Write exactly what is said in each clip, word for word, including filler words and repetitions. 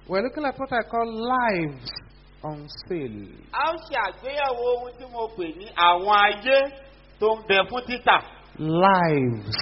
We're looking at what I call lives on sale. A ó ṣe àgbéyẹ̀wò ohun tí mo pè ní àwọn ayé tó ń bẹ fún títà. Lives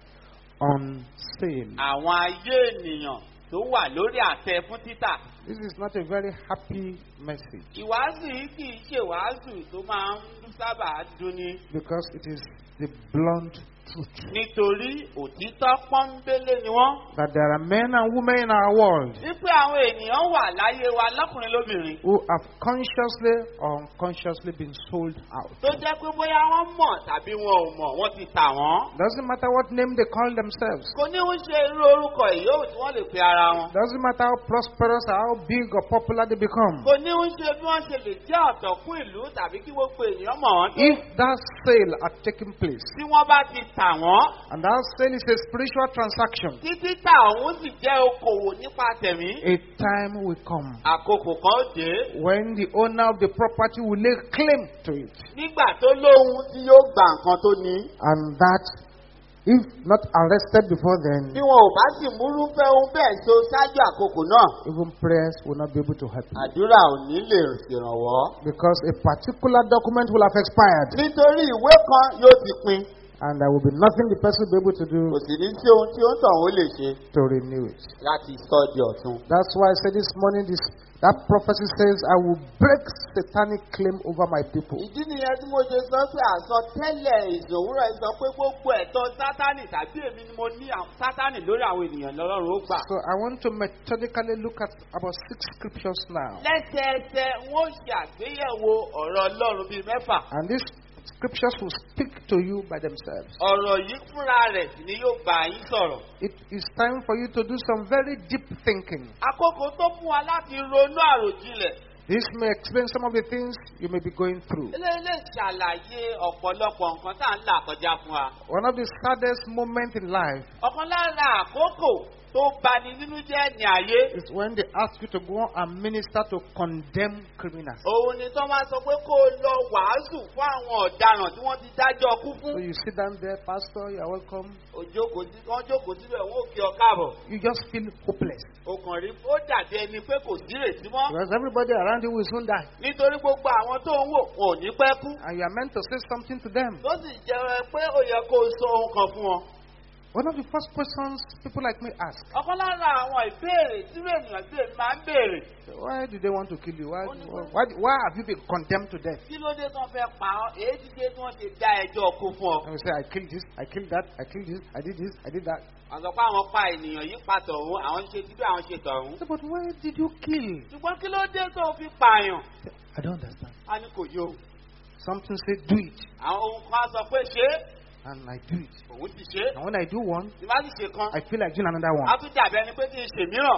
on sale. Àwọn ayé ènìyàn tó wà lórí àtẹ fún títà. This is not a very happy message. Ìwàásù yìí kì í ṣe ìwàásù tó máa ń sábà dunni. Because it is the blunt truth. Nítorí òtítọ́ pọ́nbélé ni wọ́n. That there are men and women in our world. Wípé àwọn ènìyàn wà láyé wa lọ́kùnrin lóbìnrin. Who have consciously or unconsciously been sold out. Tó jẹ́ pé bóyá wọ́n mọ̀ tàbí wọn ò mọ̀, wọ́n ti tà wọ́n. Doesn't matter what name they call themselves. Kò ní ń ṣe irú orúkọ ìyóò tí wọ́n lè pe ara wọn. Doesn't matter how prosperous or how big or popular they become. Kò ní ń ṣe bí wọ́n ṣe lè jẹ́ ọ̀tọ̀kún ìlú tàbí kí gbogbo ènìyàn mọ̀ wọ́n tó. If that sale had taken place. Tí wọ́n bá ti tà wọ́n. And that sale is a spiritual transaction. Títí tà òun sì jẹ́ okòwò nípa tẹ̀mí. A time will come. Àkókò kan dé. When the owner of the property will lay claim to it. Nígbà tó lóhun tí yóò gbà nǹkan tó ní. And that, if not arrested before then, bí wọn ò bá sì múrúfẹ́ ohun bẹ́ẹ̀ so ṣáájú àkókò náà. Even prayers will not be able to help you. Àdúrà ò ní lè ṣèrànwọ́. Because a particular document will have expired. Nítorí ìwé kan yóò ti pin. And there will be nothing the person will be able to do. Kò sì ní tí ohun tí ó ń tàn ó lè ṣe. To renew it. Láti sọ di ọ̀tun. That's why I said this morning, this that prophecy says, I will break satanic claim over my people. Ìdí nìyẹn tí mo ṣe sọ pé àsọtẹ́lẹ̀ ìṣòwúrọ̀ sọ pé gbogbo ẹ̀tọ́ Sátánì tàbí èmi ni mo ní Sátánì lórí àwọn ènìyàn lọ́rùn ó gbà. So I want to methodically look at about six scriptures now. Lẹ́sẹẹsẹ wọ́n ṣe àgbéyẹ̀wò ọ̀rọ̀ Ọlọ́run bíi mẹ́fà. And these scriptures will speak to you by themselves. Ọ̀rọ̀ yìí fúnra rẹ̀ ni yóò bá yín sọ̀rọ̀. It is time for you to do some very deep thinking. Àkókò tó fún wa láti ronú àròjinlẹ̀. This may explain some of the things you may be going through. Eléyìí lè ṣàlàyé ọ̀pọ̀lọpọ̀ nǹkan tá à ń là kọjá fún wa. One of the saddest moments in life ọ̀kan lára àkókò tó bani nínú jẹ́ ní ayé. is when they ask you to go and minister to condemned criminals. Òun ni tó máa sọ pé kó o lọ wàásù fún àwọn ọ̀daràn tí wọ́n ti dájọ́ kú fún. So you sit down there, Pastor, you are welcome. Òjòkó tí wọ́n jókòó síbẹ̀ wọ́n ò kí ọ káàbọ̀. You just feel hopeless. Okàn rí ó dàbí ẹni pé kò sí ìrètí mọ́. Because everybody around you will soon die. Nítorí gbogbo àwọn tó ń wò wọn ò ní pẹ́ kú. And you are meant to say something to them. Tó sì jẹ́ pé ó yẹ kó o sọ ohun kan fún wọn. One of the first questions people like me ask. Ọ̀kan lára àwọn ìbéèrè tí ènìyàn bèèrè máa ń béèrè. Why do they want to kill you? Why, why, why have you been condemned to death? Kí ló dé tí wọ́n fẹ́ pa ọ́? Èyí ti dé tí wọ́n ti dá ẹjọ́ kú fún ọ. And we say, I killed this, I killed that, I killed this, I did this, I did that. Àgbà pé àwọn pa ènìyàn yìí pa tọ̀hún, àwọn ṣe tí bí àwọn ṣe tọ̀hún. But why did you kill? Ṣùgbọ́n kí ló dé tó fi pààyàn? I don't understand. A ní kò yó. Something say do it. Àwọn ohun kan sọ pé ṣe é. And I do it. Òun ti ṣe é. And when I do one, Tí bá sì ṣe kan, I feel like doing another a one. tún dàbí ẹni pé kí n ṣe mìíràn.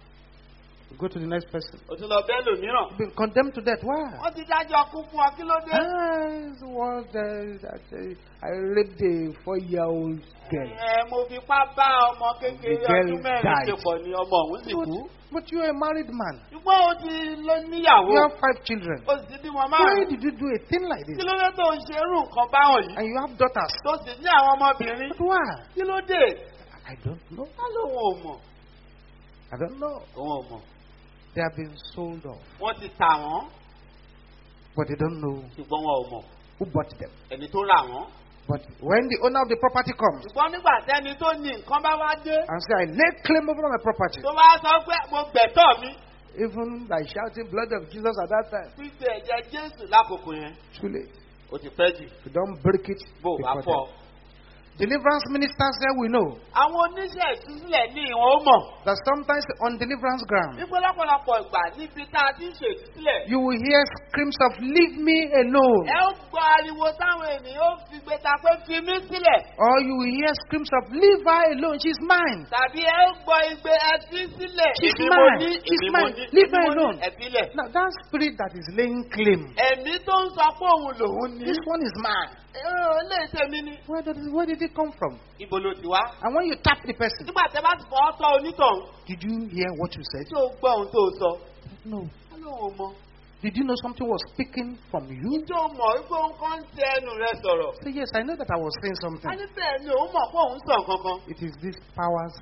Go to the next person. O tún lọ bẹ́ẹ̀ lò mìíràn. You've been condemned to death. Why? Wọ́n ti dájọ́ kú fún ọ, kí ló dé? Ah, it was uh, that uh, I raped a four-year-old girl. Ẹ mo fi pá bá ọmọ kékeré The girl ọdún mẹ́rin died. ṣe pọ̀ ní ọmọ òun sì But, kú. but you're a married man. Ṣùgbọ́n o ti lọ níyàwó. You have five children. O sì bímọ Why márùn-ún. did you do a thing like Kí this? ló dé tó ń ṣe irú nǹkan báwọn yìí? And you have daughters. Tó sì ní àwọn ọmọbìnrin. But why? Kí ló dé? I don't know. Ká lóun ò mọ̀. I don't know. Òun ò mọ̀. They have been sold off. Wọ́n ti tà wọ́n. But they don't know Ṣùgbọ́n wọn ò mọ̀. who bought them. Ẹni tó rà wọ́n. But when the owner of the property comes Ṣùgbọ́n nígbà tẹ́ni tó ní nǹkan bá wá dé. and say, I lay claim over my property, Tó bá sọ pé mo gbẹ̀tọ́ mi. even by shouting blood of Jesus at that time, Gbígbé ẹ̀jẹ̀ Jésù lákòókò yẹn. too late. O ti pẹ́ jù. If you don't break it, Bó o bá before fọ́. them. Deliverance ministers there we know Àwọn oníṣẹ́ ìtúsílẹ̀ ní ìwọ̀n ó mọ̀. that sometimes on deliverance ground, Wípé lọ́pọ̀lọpọ̀ ìgbà níbi tá a ti ń ṣe ìtúsílẹ̀. you will hear screams of leave me alone. Ẹ ó gbọ́ ariwo táwọn ènìyàn ó fi gbé ta pé fi mí sílẹ̀. Or you will hear screams of leave her alone, she's mine. Tàbí ẹ ó gbọ́ igbe ẹ fi sílẹ̀. She's Èmi mo mine. ní, She's èmi mo mine. ní, Leave èmi her mo ní, alone. ẹ sílẹ̀. Now that spirit that is laying claim, Ẹ̀mí tó ń sọ pé òun lòun ní. this one is mine. Ilé iṣẹ́ mi ni. Where did, where did it come from? Ibo ló ti wá? And when you tap the person, Nígbà tẹ́ bá ti fọ́ tọ́ onítọ̀hún. did you hear what you said? Tí o gbọ́ ohun tó sọ. No. Ká lóun ò mọ̀. Did you know something was speaking from you? Ǹjẹ́ o mọ̀ wípé òun kan ń tẹ ẹnu rẹ sọ̀rọ̀? Say, yes, I know that I was saying A something. ní bẹ́ẹ̀ ni òun mọ̀ pé òun sọ kankan. It is these powers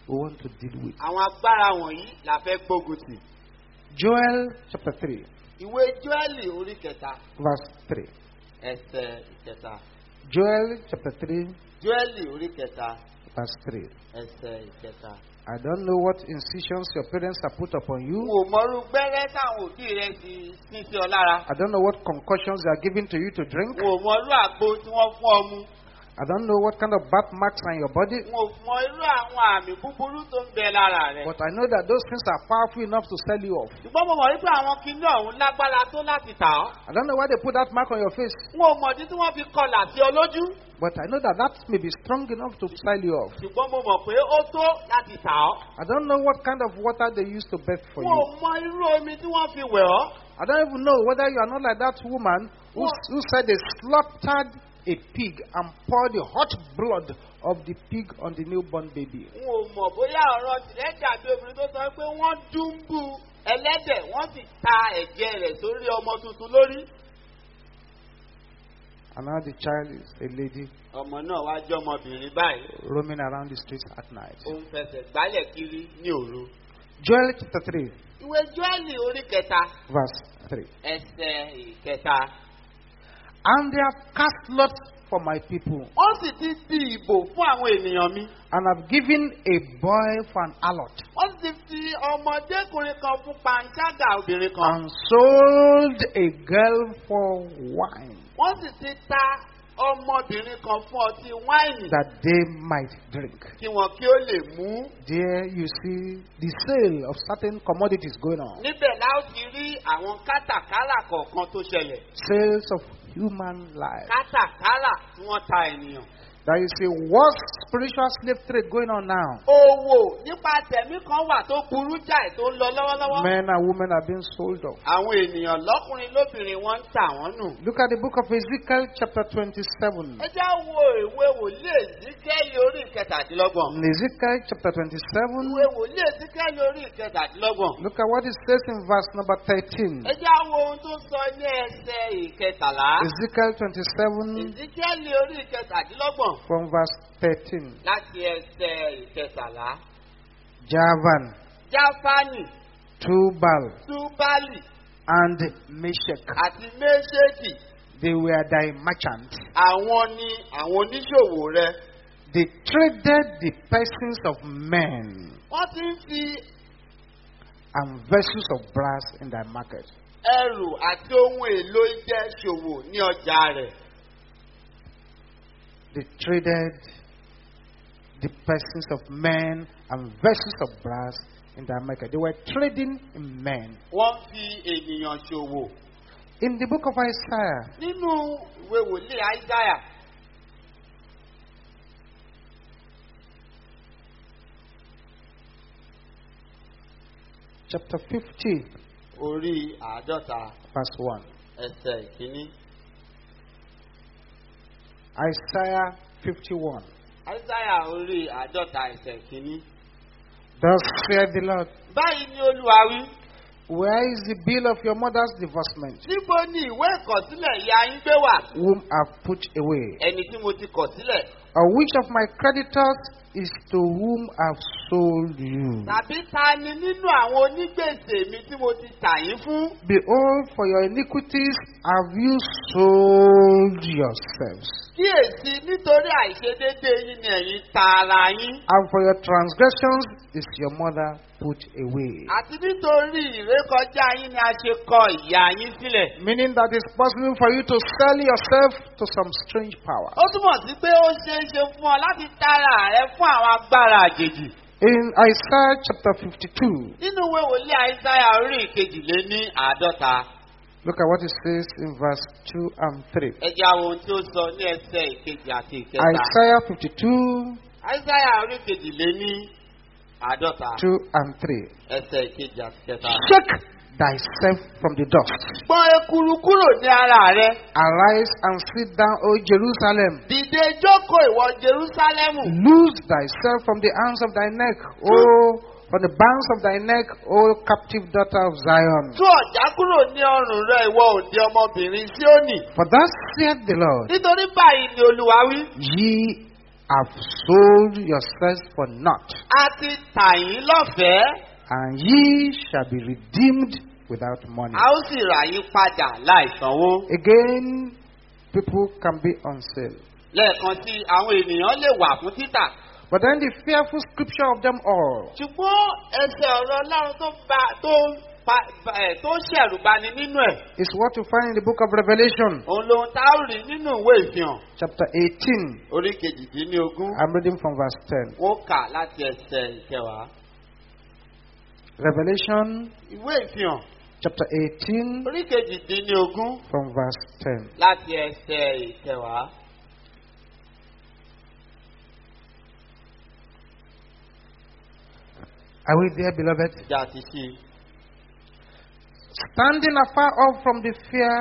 we want to deal with. Àwọn agbára wọ̀nyí la fẹ́ gbógun tì. Joel chapter three, Ìwé Jóẹ́lì orí kẹta verse three. ẹsẹ̀ ìkẹta. Joel chapter three, Jóẹ́lì orí kẹta verse three. ẹsẹ̀ ìkẹta. I don't know what incisions your parents have put upon N you. ò mọrú gbẹ́rẹ́ táwọn òbí rẹ ti sín sí ọ lára. I don't know what concussions they are giving to you to drink. N ò mọrú àgbo tí wọ́n fún ọ mu. I don't know what kind of birthmarks are in your body. N ò mọ irú àwọn àmì búburú tó ń bẹ lára rẹ. But I know that those things are powerful enough to sell you off. Ṣùgbọ́n mo mọ̀ wípé àwọn kinní ọ̀hún lágbára tó láti tà ọ́. I don't know why they put that mark on your face. N ò mọ̀dí tí wọ́n fi kọlà sí ọ lójú. But I know that that may be strong enough to sell you off. Ṣùgbọ́n mo mọ̀ pé ó tó láti tà ọ́. I don't know what kind of water they use to bathe for N ò you. mọ irú omi tí wọ́n fi wẹ̀ ọ́. I don't even know whether you are not like that woman who, who said they slaughtered a pig and poured the hot blood of the pig on the newborn baby. N ò mọ̀ bóyá ọ̀rọ̀ tìrẹ́ dàbí obìnrin tó sọ pé wọ́n dúnbù ẹlẹ́dẹ̀ wọ́n sì ta ẹ̀jẹ̀ rẹ̀ sórí ọmọ tuntun lórí. And now the child is a lady Ọmọ náà wá jẹ́ ọmọbìnrin báyìí. roaming around the streets at night. Ó ń fẹsẹ̀ gbálẹ̀ kiri ní òru. Joel chapter three, Ìwé Jóẹ́lì orí kẹta verse three. ẹsẹ̀ ìkẹta. And they have cast lots for my people, Wọ́n sì ti di ìbò fún àwọn ènìyàn mi. and have given a boy for an harlot, Wọ́n sì ti fi ọmọdékùnrin kan fún panṣágà obìnrin kan. and sold a girl for wine, Wọ́n sì ti ta ọmọbìnrin kan fún ọtí wáìnì that they might drink. kí wọn kí ó lè mú. There you see the sale of certain commodities going on. Níbẹ̀ la ó ti rí àwọn kátàkárà kọ̀ọ̀kan tó ṣẹlẹ̀. Sales of human life. Kátàkárà tí wọ́n ta ènìyàn. There is a worse spiritual slave trade going on now. Òwò nípa tẹ̀mí kan wà tó burú jáì tó ń lọ lọ́wọ́lọ́wọ́. Men and women are being sold off. Àwọn ènìyàn lọ́kùnrin lóbìnrin wọ́n ń tà wọ́n nù. Look at the book of Ezekiel chapter twenty-seven. Ẹ já wo ìwé wòlíì Èzíkẹ́lì orí ìkẹtàdínlọ́gbọ̀n. In Ezekiel chapter twenty-seven, Ìwé wòlíì Èzíkẹ́lì orí ìkẹtàdínlọ́gbọ̀n. look at what it says in verse number thirteen. Ẹ já wo ohun tó sọ ní ẹsẹ̀ ìkẹtàlá. Ezekiel twenty-seven Èzíkẹ́lì orí ìkẹtàdínlọ́gbọ̀n from verse thirteen. láti ẹsẹ̀ ìkẹtàlá. Javan, Jáfánì, Tubal, Túbálì and Meshach, àti Méṣèkì. they were thy merchants. Àwọn ni àwọn oníṣòwò rẹ. They traded the persons of men Wọ́n ti ń fi and vessels of brass in thy market. ẹrù àti ohun èlò idẹ ṣòwò ní ọjà rẹ̀. They traded the persons of men and vessels of brass in their market. They were trading in men. Wọ́n fi ènìyàn ṣòwò. In the book of Isaiah, Nínú ìwé wòlíì Áísáyà, chapter fifty, orí àádọ́ta verse one. ẹsẹ̀ ìkíní. Isaiah fifty-one. Áísáyà orí àádọ́ta ẹsẹ̀ ìkíní. Thus saith the Lord, Báyìí ni Olúwa wí. where is the bill of your mother's divorcement, Níbo ni ìwé ìkọ̀sílẹ̀ ìyá yín gbé wà? whom I've put away? Ẹni tí mo ti kọ̀ sílẹ̀. Or which of my creditors is to whom I've sold you? Tàbí ta ni nínú àwọn onígbèsè mi tí mo ti tà yín fún? Behold, for your iniquities have you sold yourselves, Kíyèsí nítorí àìṣedéédé yín ni ẹ̀yin ta ara yín. and for your transgressions is your mother put away. Àti nítorí ìrékọjá yín ni a ṣe kọ ìyá yín sílẹ̀. Meaning that it's possible for you to sell yourself to some strange power. Ó túmọ̀ sí pé ó ṣeé ṣe fún ọ láti tara rẹ fún àwọn agbára àjèjì. In Isaiah chapter fifty-two, Nínú ìwé wòlíì Àìsáyà orí ìkejìléní àádọ́ta. look at what it says in verse two and three. Ẹ jẹ́ àwọn ohun tí ó sọ ní ẹsẹ̀ ìkejì àti ìkẹta. Isaiah fifty-two, Àìsáyà orí ìkejìléní àádọ́ta. two and three. Ẹsẹ̀ ìkejì àti ìkẹta. Shake thyself from the dust. Gbọ́n ekuru kúrò ní ara rẹ. Arise and sit down, O Jerusalem. Dìde jókòó ìwọ Jerúsálẹ́mù. Loose thyself from the hands of thy neck, O from the bands of thy neck, O captive daughter of Zion. Tú ọ̀já kúrò ní ọrùn rẹ ìwọ òde ọmọbìnrin Síónì. For thus saith the Lord, Nítorí báyìí ni Olúwa wí. ye have sold yourselves for naught, a ti tà yín lọ́fẹ̀ẹ́, and ye shall be redeemed without money. a ó sì rà yín padà láì sanwó. Again, people can be on sale. Lẹ́ẹ̀kan sí àwọn ènìyàn lè wà fún títà. But then the fearful scripture of them all Ṣùgbọ́n ẹsẹ̀ ọ̀rọ̀ Ọlọ́run tó ba tó pa ẹ̀ tó ṣẹ̀rù bani nínú ẹ̀. is what you find in the book of Revelation, Òun lohun tá ó rí nínú ìwé ìfihàn. chapter eighteen. Orí kejìdínlógún. I'm reading from verse ten. Wọ́n kà láti ẹsẹ̀ ìkẹwàá. Revelation, Ìwé ìfihàn. chapter eighteen, Orí kejìdínlógún from verse ten. láti ẹsẹ̀ ìkẹwàá. Are we there, beloved? Ìjà ti ṣí. Standing afar off from the fear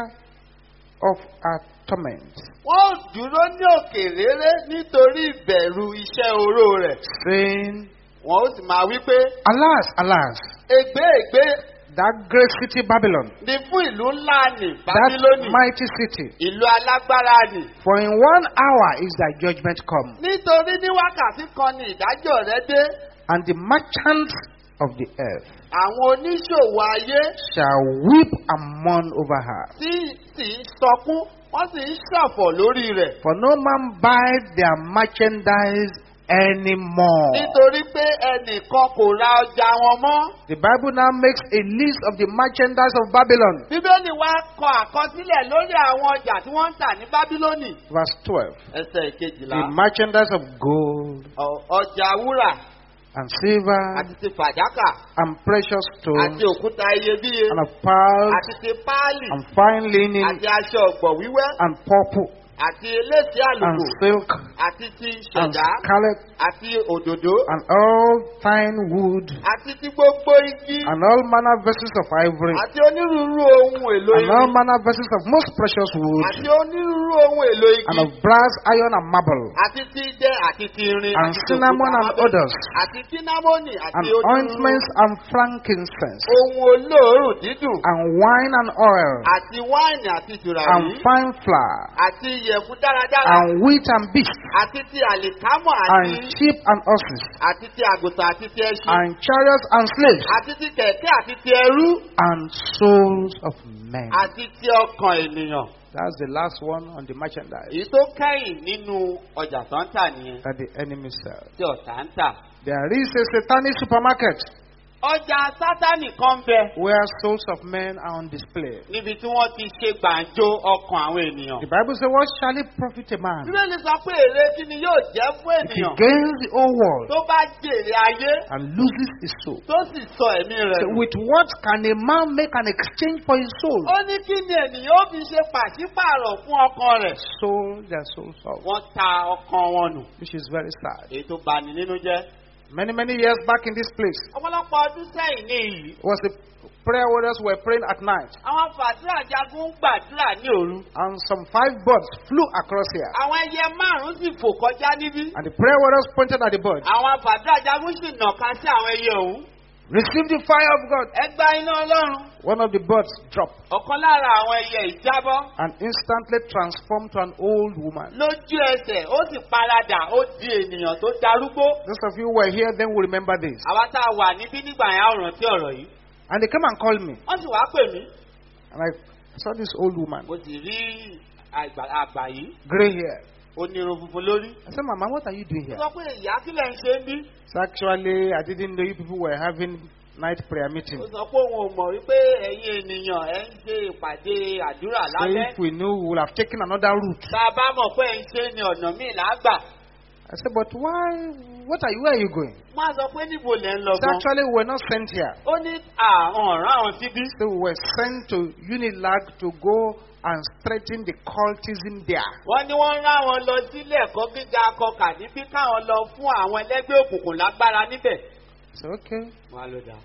of our torment, Wọ́n dúró ní òkè réré nítorí ìbẹ̀rù iṣẹ́ oró rẹ̀. saying, Wọ́n ó sì máa wí pé Alas, alas, ègbé ègbé that great city Babylon, ni fún ìlú ńlá nì that Bábílónì. mighty city, Ìlú alágbára nì. for in one hour is thy judgment come, Nítorí ní wákàtí kan ni ìdájọ́ rẹ̀ dé. and the merchants of the earth Àwọn oníṣòwò ayé shall weep and mourn over her. tí sì ń sọkún, wọ́n sì ń ṣọ̀fọ̀ lórí rẹ̀. For no man buy their merchandise anymore. Nítorí pé ẹnìkan kò ra ọjà wọn mọ́. The Bible now makes a list of the merchandise of Babylon. Bíbélì wá kọ àkọsílẹ̀ lórí àwọn ọjà tí wọ́n ń tà ní Bábílónì. Verse twelve. Ẹsẹ̀ ìkejìlá. The merchandise of gold Ọ- Ọjà wúrà and silver àti ti fàdákà and precious stones àti òkúta iyebíye and of pearls àti ti páálì and fine linen àti aṣọ ọ̀gbọ̀ wíwẹ́ and purple àti elése and àlùkò silk àti ti and ṣẹ̀dá scarlet àti òdòdó and all fine wood àti ti gbogbo igi and all manner vessels of ivory àti onírúurú ohun èlò and all igi manner vessels of most precious wood àti onírúurú ohun èlò and igi of brass, iron, and marble àti ti idẹ àti ti irin and àti ti cinnamon òkúta and abẹ́, others àti cinnamoni àti and onírúurú ointments and frankincense ohun olóòórùn dídùn and wine and oil àti wáìnì àti and tùràrí fine flour àti ìyẹ̀fun dáradára and wheat and beast àti ti àlìkámọ̀ and àti sheep and horses àti ti àgùntàn àti ti ẹṣin and chariots and slaves àti ti kẹ̀kẹ́ àti ti ẹrú and souls of men. àti ti ọkàn ènìyàn. That's the last one on the merchandise Èyí tó kẹ́yìn nínú ọjà tó ń tà nìyẹn that the enemy sells. tí ọ̀tá ń tà. There is a satanic supermarket Ọjà Sátánì kan bẹ where souls of men are on display. níbi tí wọ́n ti ṣe gbàǹjo ọkàn àwọn ènìyàn. The Bible says, what shall it profit a man Bíbélì sọ pé èrè kí ni yóò jẹ́ fún if he ènìyàn gains the whole world tó bá jèrè ayé and loses his soul? tó sì sọ ẹ̀mí rẹ̀ So nù. with what can a man make an exchange for his soul? Ó ní kí ni ènìyàn ó fi ṣe pàṣípààrọ̀ fún ọkàn rẹ̀. Sold their souls off, Wọ́n ta ọkàn wọn nù. which is very sad. Èyí tó bani nínú jẹ́. Many, many years back in this place, Ọ̀pọ̀lọpọ̀ ọdún sẹ́yìn ní èyí. was the prayer warriors were praying at night, Àwọn fàdúrà jagun ń gbàdúrà ní òru. and some five birds flew across here. Àwọn ẹyẹ márùn-ún sì fò kọjá níbí. And the prayer warriors pointed at the bird. Àwọn fàdúrà jagun sì nàka sí àwọn ẹyẹ òun. Receive the fire of God. Ẹ gba iná Ọlọ́run. One of the birds dropped Ọ̀kan lára àwọn ẹyẹ ìjábọ́. and instantly transformed to an old woman. Lójú ẹsẹ̀ ó sì paradà ó di ènìyàn tó darúgbó. Those of you who were here then will remember this. Àwa tá a wà níbí nígbà yẹn á rántí ọ̀rọ̀ yìí. And they came and called me. Wọ́n sì wá pè mí. And I saw this old woman, Mo sì rí àgbà àgbà yìí. gray hair. Ó ní irun funfun lórí. I said, Mama, what are you doing Ó here? sọ pé ìyá kílẹ̀ ń ṣe ń bí. So actually, I didn't know you people were having night prayer meeting. Ó sọ pé òun ò mọ̀ wípé ẹ̀yin ènìyàn ẹ̀ ń ṣe ìpàdé àdúrà So lálẹ́. if we knew, we would have taken another route. Tá a bá mọ̀ pé ẹ̀ ń ṣe ni ọ̀nà míì lágbà. I said, but why? What are you? Where are you going? Wọ́n á sọ pé níbo lẹ̀ ń lọ So gan. actually, we were not sent here. Ó ní àwọn ọ̀ràn àwọn síbí. So we were sent to Unilag to go and straighten the cultism there. Wọ́n ní wọ́n rán wọn lọ sílé ẹ̀kọ́ gíga kọkà níbí káwọn lọ fún àwọn ẹlẹ́gbẹ́ òkùnkùn lágbára níbẹ̀. So okay. Wọ́n á lọ dà.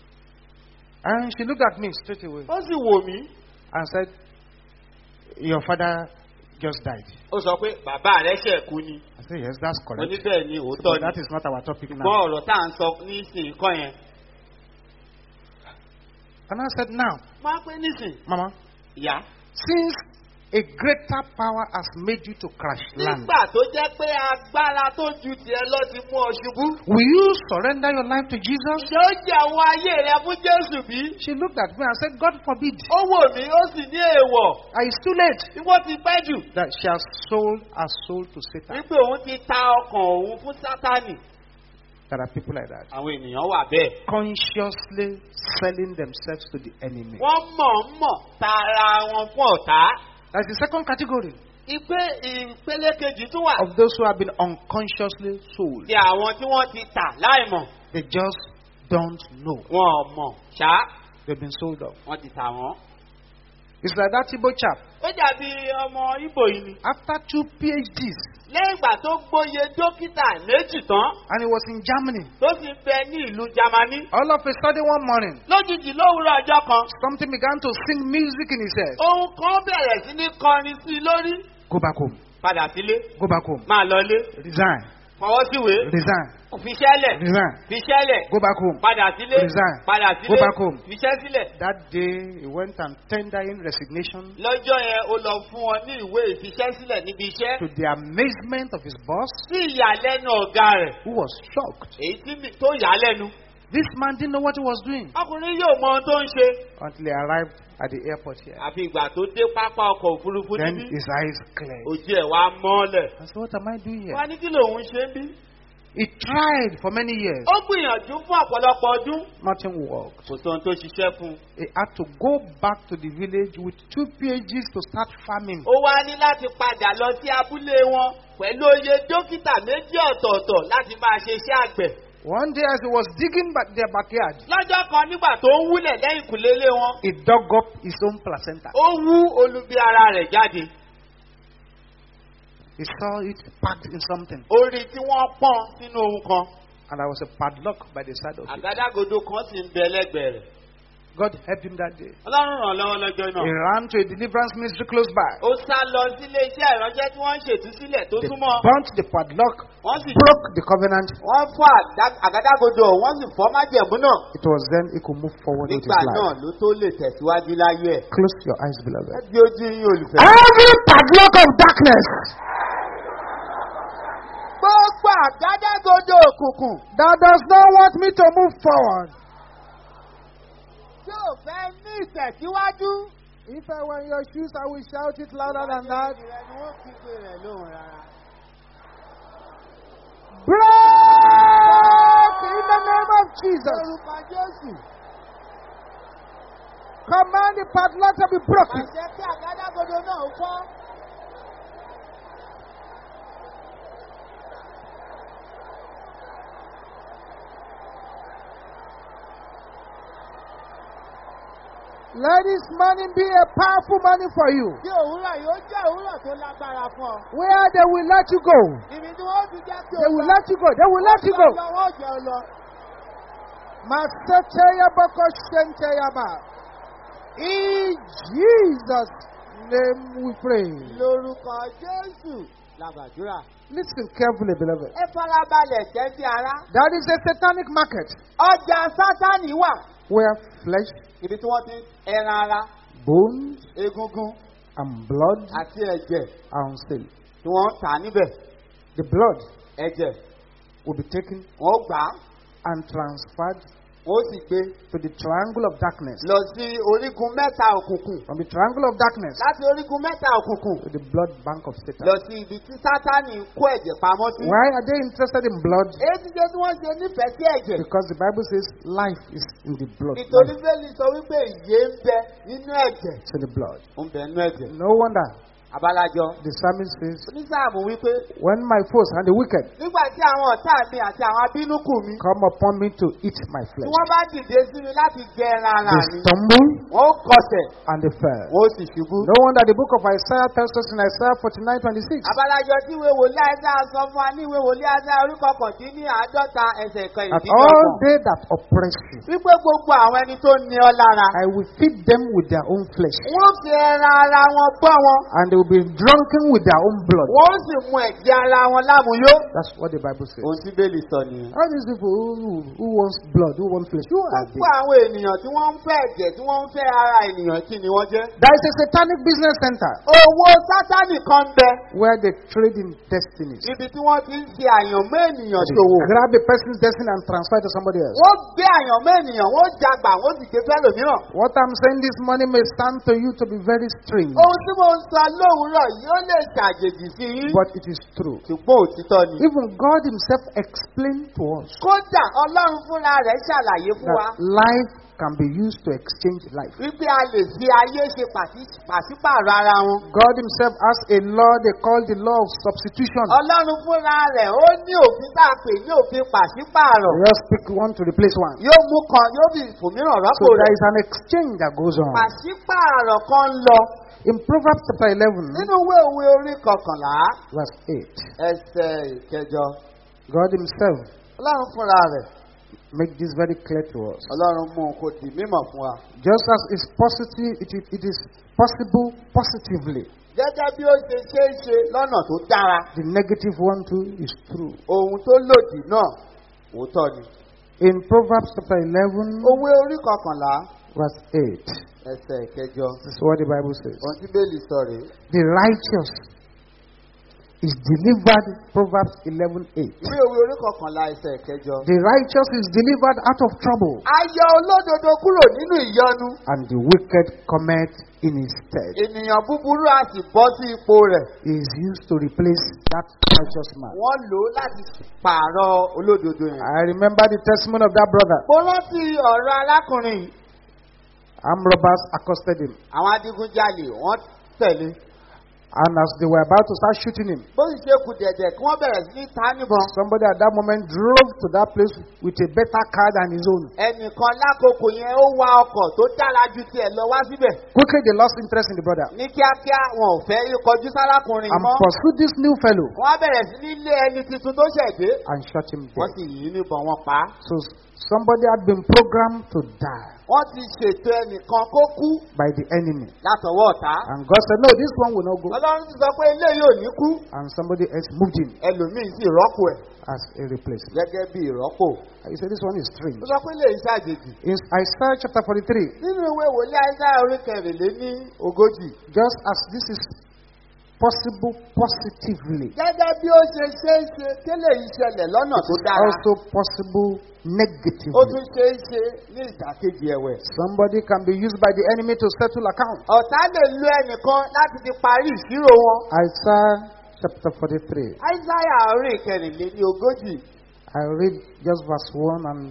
And she looked at me straight away Ó sì wò mí. and said, your father just died. Ó sọ pé bàbá rẹ̀ ṣẹ̀ kú ni. I said, yes, that's Mo ní correct. bẹ́ẹ̀ ni òótọ́ But ni. that is not our topic Gbọ́ now. ọ̀rọ̀ tá à ń sọ nísìnyí kọ́ yẹn. And I said, now, Wọ́n á pé nísìn. Mama, Ìyá. since a greater power has made you to crash land. Nígbà tó jẹ́ pé agbára tó ju tiẹ̀ lọ ti mú ọ ṣubú. Will you surrender your life to Jesus? Ṣé ó jẹ́ àwọn ayé rẹ fún Jésù bí? She looked at me and said, God forbid. Ó wò mí, ó sì ní èèwọ̀. And it's too late Ìwọ ti pẹ́ jù. that she has sold her soul to Satan. Wípé òun ti ta ọkàn òun fún Sátánì. There are people like that. Àwọn ènìyàn wà bẹ́ẹ̀. Consciously selling themselves to the enemy. Wọ́n mọ̀ọ́mọ̀ ta ara wọn fún ọ̀tá. That's the second category Ìpè ìpele kejì tún wà. of those who have been unconsciously sold. Ti àwọn tí wọ́n ti tà láìmọ̀. They just don't know. Wọn ò mọ̀ ṣá. They've been sold off. Wọ́n ti tà wọ́n. It's like that Igbo chap. Ó dàbí ọmọ Ìgbò yìí ni. After two PhDs, Lẹ́yìn ìgbà tó gbóyè dókítà méjì tán, and he was in Germany. tó sì ń bẹ ní ìlú Jámánì. All of a sudden one morning, Lójijì lówùúrọ̀ ọjọ́ kan, something began to sing music in his head. ohun kan bẹ̀rẹ̀ sí ní kọrin sí i lórí. Go back home. Padà sílé, Go back home. máa lọlé, Resign. fọwọ́ síwèé, Resign. fiṣẹ́lẹ̀, Resign. fiṣẹ́lẹ̀, Go back home. padà sílé, Resign. padà Go sílé, back home. fiṣẹ́ sílẹ̀. That day, he went and tendered in resignation. Lọ́jọ́ yẹn ó lọ fún ọ ní ìwé ìfiṣẹ́sílẹ̀ níbi iṣẹ́. To the amazement of his boss, Sí ìyàlẹ́nu ọ̀gá rẹ̀, who was shocked. èyí tí mi tó yà á lẹ́nu. This man didn't know what he was doing Ọkùnrin yóò mọ ohun tó ń ṣe. until he arrived at the airport here. Àfi ìgbà tó dé pápá ọkọ̀ òfurufú Then níbí. his eyes cleared. Ojú ẹ̀ wá mọ́lẹ̀. I said, what am I doing here? Wọ́n á ní kí lòun ṣe ń bí. He tried for many years. Ó gbìyànjú fún ọ̀pọ̀lọpọ̀ ọdún. Nothing worked. Kò sóhun tó ṣiṣẹ́ fún un. He had to go back to the village with two PhDs to start farming. Ó wá ní láti padà lọ sí abúlé wọn pẹ̀lú oyè dókítà méjì ọ̀tọ̀ọ̀tọ̀ láti máa ṣe iṣẹ́ àgbẹ̀. One day as he was digging back their backyard, Lọ́jọ́ kan nígbà tó ń wúlẹ̀ lẹ́yìn kùlélé wọn, he dug up his own placenta. ó wú olubi ara rẹ̀ jáde. He saw it packed in something, Orí tí wọ́n pọ́n sínú ohun kan. and there was a padlock by the side of it. Àgádágodo kan sì ń bẹ lẹ́gbẹ̀ẹ́ rẹ̀. God helped him that day. Ọlọ́run ràn lọ́wọ́ lọ́jọ́ He náà. ran to a deliverance ministry close by. Ó sá lọ sílé iṣẹ́ ìránṣẹ́ tí wọ́n ń ṣètúsílẹ̀ tó They súnmọ́. burnt the padlock, Wọ́n sì broke the covenant. wọ́n fọ́ àdá- àgádágodo wọ́n sì fọ́ májẹ̀mú náà. It was then he could move forward with his Nígbà náà life. ló tó lè tẹ̀síwájú láyé ẹ̀. Close your eyes, beloved. Ẹ bí ojú yín olùfẹ́. Every padlock of darkness Gbogbo àgádágodo òkùnkùn that does not want me to move forward. tí ò fẹ́ ní ìtẹ̀síwájú. If I were in your shoes, I will shout it louder than that. Ìrẹ̀ ni wọ́n kígbe rẹ̀ lóhùn rárá. Break in the name of Jesus. Orúkọ Jésù. Command the padlock to be broken. Àṣẹ kí àgádágodo náà fọ́. Let this morning be a powerful morning for you. Bí òwúrọ̀ yóò jẹ́ òwúrọ̀ tó lágbára fún ọ. Where they will let you go. Ibi tí wọ́n ti jẹ́ kí o They will let you go. They will let you go. Wọ́n jẹ́ ọ lọ. Maseteyaboko shenteyaba. In Jesus' name we pray. Lórúkọ Jésù làbàdúrà. Listen carefully, beloved. Ẹ farabalẹ̀ tẹ́tí ara. That is a satanic market Ọjà Sátánì wà. where flesh, Ibi tí wọ́n ti ẹran ara, bones, egungun and blood àti ẹ̀jẹ̀ are on sale. tí wọ́n ń tà níbẹ̀. The blood Ẹ̀jẹ̀ will be taken wọ́n gbà á, and transferred wọ́n sì gbé to the triangle of darkness. lọ sí orígun mẹ́ta òkùnkùn. From the triangle of darkness Láti orígun mẹ́ta òkùnkùn to the blood bank of Satan. lọ sí ibi tí Sátánì kó ẹ̀jẹ̀ pamọ́ sí. Why are they interested in blood? Èyí ti jẹ́ tí wọ́n ṣe nífẹ̀ẹ́ sí ẹ̀jẹ̀. Because the Bible says life is in the blood. Nítorí Life Bẹ́ẹ̀lì sọ wípé ìyè ń bẹ nínú ẹ̀jẹ̀. is in the blood. Ó ń bẹ nínú ẹ̀jẹ̀. No wonder Abalajọ. the psalmist says, Onísàmù wípé when my foes and the wicked nígbà tí àwọn ọ̀tá mi àti àwọn abínúkù mi come upon me to eat my tí flesh, wọ́n bá dìde sí mi láti jẹ ẹran ara they mi, stumble wọ́n ó kọsẹ̀, and they fell. wọ́n ó sì ṣubú. No wonder the book of Isaiah tells us in Isaiah forty-nine twenty-six Abalajọ tí ìwé wòlíì Áísáyà sọ fún wa ní ìwé wòlíì Áísáyà orí kọkàndínní àádọ́ta ẹsẹ̀ kan that ìdíjọ́ all kan. they that oppress you, Wípé gbogbo àwọn ẹni tó ní ọ lára, I will feed them with their own flesh, wọ́n fi ẹran ara wọn bọ́ wọn, and they will be drunken with their own blood. wọ́n sì mu ẹ̀jẹ̀ ara wọn lámuyó. That's what the Bible says. ohun tí bẹ́ẹ̀lì sọ nìyẹn. All these people who, who wants blood, who want flesh, who are gbogbo they? àwọn ènìyàn tí wọ́n ń fẹ́ ẹ̀jẹ̀ tí wọ́n ń fẹ́ ara ènìyàn kí ni wọ́n jẹ́. There is a satanic business center owó sátánì kan bẹ where they trade in destinies. níbi tí wọ́n ti ń fi àyànmọ́ ènìyàn They ṣòwò. grab a person's destiny and transfer it to somebody else. wọ́n gbé àyànmọ́ ènìyàn wọ́n jagbà wọ́n sì ké fẹ́ lòmíràn. What I'm saying this morning may stand to you to be very strange, ohun tí mo ń sọ lówùúrọ̀ yìí ó lè ṣàjèjì sí yín. but it is true. ṣùgbọ́n òtítọ́ ni. Even God Himself explained to us kódà ọlọ́run fúnra rẹ̀ ṣàlàyé fún wa that life can be used to exchange life. wípé a lè fi ayé ṣe pàṣí- pàṣípààrọ̀ ara wọn. God Himself has a law they call the law of substitution. ọlọ́run fúnra rẹ̀ ó ní òfin tá a pè ní òfin pàṣípààrọ̀. They just pick one to replace one. yóò mú kan yóò fi ìfòmíràn So rọ́pò there rẹ̀. is an exchange that goes on. pàṣípààrọ̀ kan ń lọ. In Proverbs chapter eleven, nínú ìwé òwe orí kọkànlá verse eight, ẹsẹ̀ ìkẹjọ God Himself ọlọ́run fúnra rẹ̀ make this very clear to us. ọlọ́run mú un kó di mímọ̀ fún wa. Just as it's positive, it, is- it is possible positively. gẹ́gẹ́ bí ó ṣe ṣeé ṣe lọ́nà tó dára The negative one too is true. ohun tó lòdì náà òótọ́ ni. In Proverbs chapter eleven, òwe orí kọkànlá verse eight, ẹsẹ̀ ìkẹjọ this is what the Bible says. ohun tí bẹ́ẹ̀lì sọ rèé. The righteous is delivered, Proverbs eleven eight. ìwé òwe orí kọkànlá ẹsẹ̀ ìkẹjọ. The righteous is delivered out of trouble, a yọ olódodo kúrò nínú ìyọnu. and the wicked cometh in his stead. ènìyàn búburú á sì bọ́ sí ipò rẹ̀. He is used to replace that righteous man. wọ́n lò ó láti pààrọ̀ olódodo yẹn. I remember the testimony of that brother. mo rántí ọ̀rọ̀ alákùnrin yìí. Armed robbers accosted him, àwọn adigunjalè wọ́n tẹ̀lé. and as they were about to start shooting him, bó sì ṣe kù dẹ̀dẹ̀ kí wọ́n bẹ̀rẹ̀ sí ní ta níbọn. somebody at that moment drove to that place with a better car than his own. ẹnìkan lákòókò yẹn ó wa ọkọ̀ tó dára ju tiẹ̀ lọ wá síbẹ̀. Quickly, they lost interest in the brother ní kíákíá wọn ò fẹ́ kọjú sálákùnrin and mọ́. pursued this new fellow wọ́n á bẹ̀rẹ̀ sí ní lé ẹni tuntun tó ṣẹ̀ dé. and shot him wọ́n dead. sì yìn ín níbọn wọn pa á. So somebody had been programmed to die wọ́n ti ṣètò ẹnìkan kó kú by the enemy. látọwọ́ ọ̀tá. And God said, no, this one will not go. ọlọ́run ti sọ pé ilé yóò ní kú. And somebody else moved him ẹlòmíín sì rọ́pò ẹ̀ as a replacement. gẹ́gẹ́ bí ìrọ́pò. He said, this one is strange. ó sọ pé ilé iṣẹ́ àjèjì. In Isaiah chapter forty-three, nínú ìwé wòlíì àìsáyà orí kẹrìnlé ní ogójì. just as this is possible positively, gẹ́gẹ́ bí ó ṣe ṣe é ṣe kélé ìṣẹ̀lẹ̀ lọ́nà tó dára. also possible ó negatively. tún ṣe é ṣe ní ìdàkejì ẹ̀wẹ̀. Somebody can be used by the enemy to settle accounts. ọ̀tá lè lo ẹnìkan láti fi parí ìṣirò wọn. Isaiah chapter forty-three. àìsáyà orí ìkẹrìnlé ní ogójì. I read just verse one and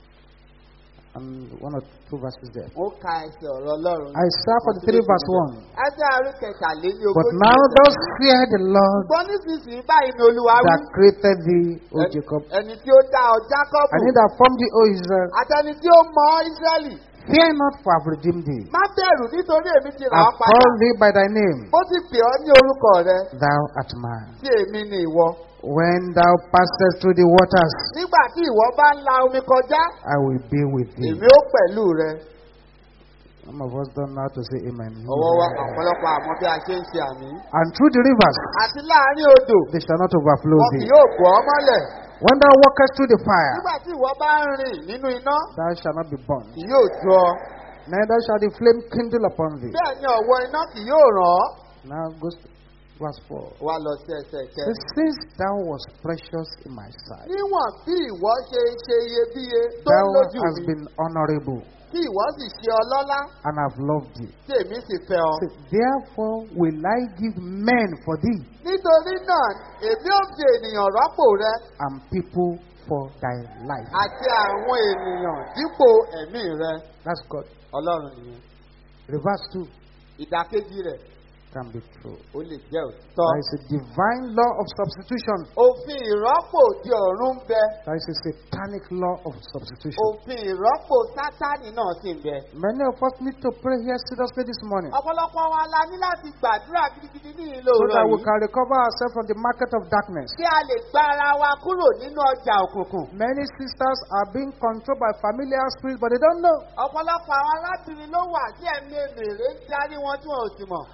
and one or two verses there. ó ka ẹsẹ̀ ọ̀rọ̀ ọlọ́run. Isaiah forty-three verse one. àìsáyà orí kẹtàlé ní But ogójì. now thus fear the Lord ṣùgbọ́n nísinsìnyí báyìí ni olúwa wí. that created thee, O Jacob, ẹni tí ó dá ọ jákọ́bù. and he that formed thee, O Israel. àtẹni tí ó mọ ísírẹ́lì. Fear not, for I have redeemed thee. má bẹ̀rù nítorí èmi ti rà I ọ́ have padà. called thee by thy name. ó ti pè ọ́ ní orúkọ rẹ. Thou art mine. tí èmi ni ìwọ. When thou passest through the waters, nígbà tí ìwọ bá ń la omi kọjá. I will be with thee. èmi ó pẹ̀lú rẹ. Some of us don't know how to say amen. ọwọ́ wa ọ̀pọ̀lọpọ̀ àmọ́ bí a ṣe ń ṣe àmì. And through the rivers, àti láàrin odò. they shall not overflow wọn kì thee. yóò bọ́ ọ mọ́lẹ̀. When thou walkest through the fire, nígbà tí ìwọ bá ń rìn nínú iná. thou shalt not be burned, kì yóò jó ọ. neither shall the flame kindle upon thee. bẹ́ẹ̀ ni ọ̀wọ́ iná kì yóò ràn ọ́. Now goes to verse four. wá lọ sí ẹsẹ̀ It kẹ. says, since thou was precious in my sight, níwọ̀n bí ìwọ ṣe ṣe iyebíye tó thou lójú hast mi. been honorable, tí ìwọ sì ṣe ọlọ́lá. and have loved thee. tí èmi sì fẹ́ ọ. Say, therefore will I give men for thee, nítorí náà èmi ò fi ènìyàn rọ́pò rẹ. and people for thy life. àti àwọn ènìyàn dípò ẹ̀mí rẹ. That's God. ọlọ́run nìyẹn. Reverse too ìdàkejì rẹ̀ can be true. ó lè jẹ́ òtítọ́. There is a divine law of substitution. òfin ìrọ́pò di ọ̀run ń bẹ. There is a satanic law of substitution. òfin ìrọ́pò sátánì náà sì ń bẹ. Many of us need to pray here seriously this morning, ọ̀pọ̀lọpọ̀ wa la ní láti gbàdúrà gidigidi ní ìlú so òrò that we yìí. can recover ourselves from the market of darkness. kí a lè gba ara wa kúrò nínú ọjà òkùnkùn. Many sisters are being controlled by familiar spirits, but they don't know. ọ̀pọ̀lọpọ̀ àwọn arábìnrin ló wà tí ẹ̀mí èmèrè ń darí wọn tí wọn ò sì mọ̀. And then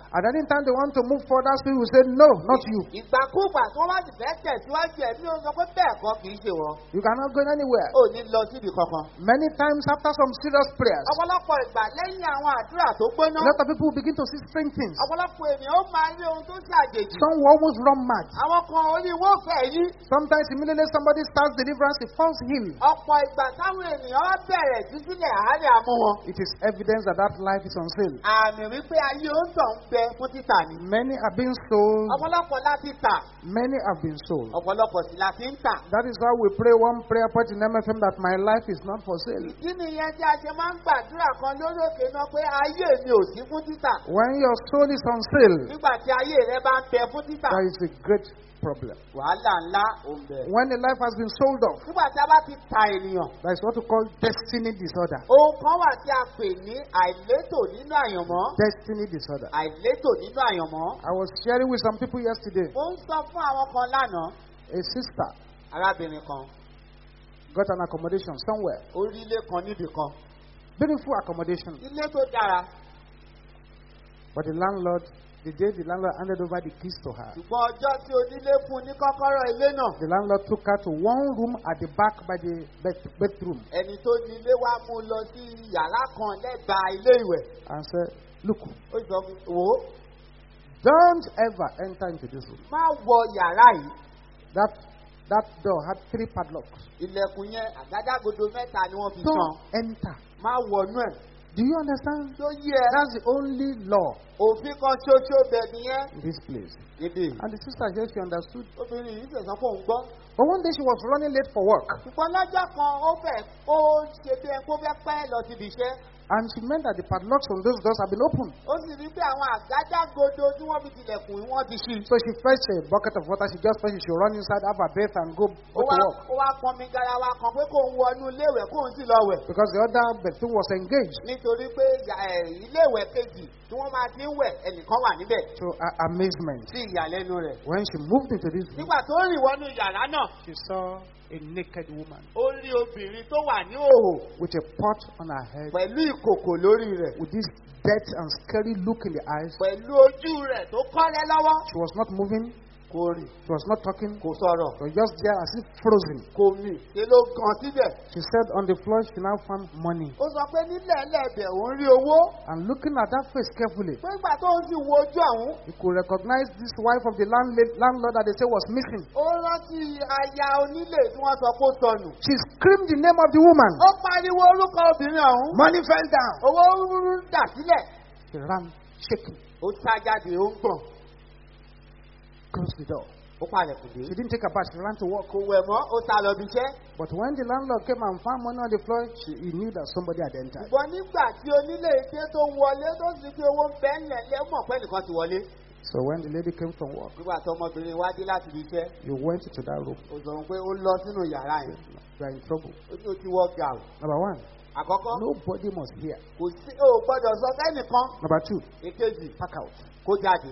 anytime they want to move further, spirit will say, no, not you. Ìgbàkúgbà tí wọ́n bá sì fẹ́ tẹ̀síwájú ẹ̀mí ó sọ pé bẹ́ẹ̀ kọ́ kì í ṣe wọ́n. You cannot go anywhere. Ò ní lọ síbi kankan. Many times after some serious prayers, Ọ̀pọ̀lọpọ̀ ìgbà lẹ́yìn àwọn àdúrà tó gbóná. a lot of people begin to see strange things. Ọ̀pọ̀lọpọ̀ ènìyàn ó máa rí ohun tó ṣàjèjì. Some will almost run mad. Àwọn kan orí wọn fẹ̀ yí. Sometimes immediately somebody starts deliverance, he falls healed. Ọ̀pọ̀ ìgbà táwọn ènìyàn wá bẹ̀rẹ̀ sí sílẹ̀ àárẹ̀ àmú wọn. It is evidence that that life is on sale. Àmì wípé ayé ó ń tàn ń bẹ fún títà ni. Many have been sold. Ọ̀pọ̀lọpọ̀ láti tà. Many have been sold. Ọ̀pọ̀lọpọ̀ sì láti ń tà. That is why we pray one prayer point in M F M that my life is not for sale. Kí ni ìyẹn tí a ṣe máa ń gbàdúrà kan lórí òkè náà pé ayé mi ò sí fún títà? When your soul is on sale, Nígbà tí ayé rẹ bá ń bẹ fún títà. there is a great problem. Wàhálà ńlá ò ń bẹ. When a life has been sold off, Nígbà tí a bá ti ta ènìyàn. there is what we call destiny disorder. Ohun kan wà tí a pè ní àìlétò nínú àyànmọ́. Destiny disorder. Àìlétò nínú àyànmọ́. I was sharing with some people yesterday. Mo ń sọ fún àwọn kan lánàá. A sister Arábìnrin kan. got an accommodation somewhere. Orí ilé kan níbì kan. Beautiful accommodation. Ilé tó dára. But the landlord, the day the landlord handed over the keys to her, Ṣùgbọ́n ọjọ́ tí onílé fún ní kọ́kọ́rọ́ ilé náà. the landlord took her to one room at the back by the bed, bedroom Ẹni tó ní ilé wá mú lọ sí yàrá kan lẹ́bàá ilé ìwẹ̀. and said, look, Ó sọ fún wò ó. don't ever enter into this room. Má wọ yàrá yìí. That, that door had three padlocks. Ilẹ̀kùn yẹn àgádágodo mẹ́ta ni wọ́n fi Don't ṣan. enter. Má wọnú ẹ̀. Do you understand? Tó yẹ. That's the only law Òfin kan ṣoṣo bẹ̀ nìyẹn. in this place. Níbí. And the sister here, she understood. Obìnrin yìí tẹ̀sán fún òun gbọ́. But one day she was running late for work. Ṣùgbọ́n lọ́jọ́ kan ó fẹ́ ó ṣe bí ẹ kó fẹ́ pẹ́ lọ síbi iṣẹ́. And she meant that the padlocks on those doors have been opened. Ó sì rí pé àwọn àgádágodo tí wọ́n fi tilẹ̀kùn wọ́n ti ṣí. So she fetched a bucket of water. She just fetched it. She run inside, have a bath, and go, go Ó to wá work. ó wá pọnmi garawa kan pé kóun wọnú iléèwẹ̀ kóun sì lọ wẹ̀. Because the other bathroom was engaged. Nítorí pé ẹ̀, iléèwẹ̀ kejì tí wọ́n máa ti ń wẹ̀ ẹnìkan wà níbẹ̀. To her amazement, Sí ìyàlẹ́nu rẹ̀. when she moved into this room, Nígbà tó rìn wọnú yàrá náà. she saw a naked woman Ó rí obìnrin tó wà ní òhò. with a pot on her head, Pẹ̀lú ìkòkò lórí rẹ̀. with this death and scary look in the eyes. Pẹ̀lú ojú rẹ̀ tó kọ́lẹ́ lọ́wọ́. She was not moving. Kò rìn. She was not talking. Kò sọ̀rọ̀. She was just there as if frozen. Kò mì. Ṣé ló gan síbẹ̀? She said on the floor she now found money. Ó sọ pé nílẹ̀ ẹlẹ́bẹ̀ òun rí owó. And looking at that face carefully, Pé ìgbà tó ń sì wo ojú àwọn. he could recognize this wife of the landlord, landlord that they say was missing. Ó rántí aya onílé tí wọ́n sọ pé ó sọnù. She screamed the name of the woman. Ó pariwo orúkọ obìnrin ọ̀hún. Money fell down. Owó rúrú dà sílẹ̀. She ran, shaking, Ó sá jáde, ó ń gbọ̀n. closed the door. Ó palẹ̀kùn dé. She didn't take a bath. She ran to work. Kò wẹ̀ mọ́, ó sá lọ bí iṣẹ́. But when the landlord came and found money on the floor, she, he knew that somebody had entered. Ṣùgbọ́n nígbà tí onílé ìdé tó ń wọlé tó sì fi owó ń bẹ́ ńlẹ̀ lé mọ̀ pé nìkan ti wọlé. So when the lady came from work, Nígbà tó ọmọbìnrin wá dé láti ibi iṣẹ́. you went into that room. Ó sọ pé ó lọ sínú yàrá yẹn. You are in trouble. Ó ní ó ti wọ́ gà ó. Number one, Àkọ́kọ́. nobody must hear. Kò sí o gbọ́dọ̀ sọ sẹ́nìkan. Number two, Èkejì. pack out. Kó jáde.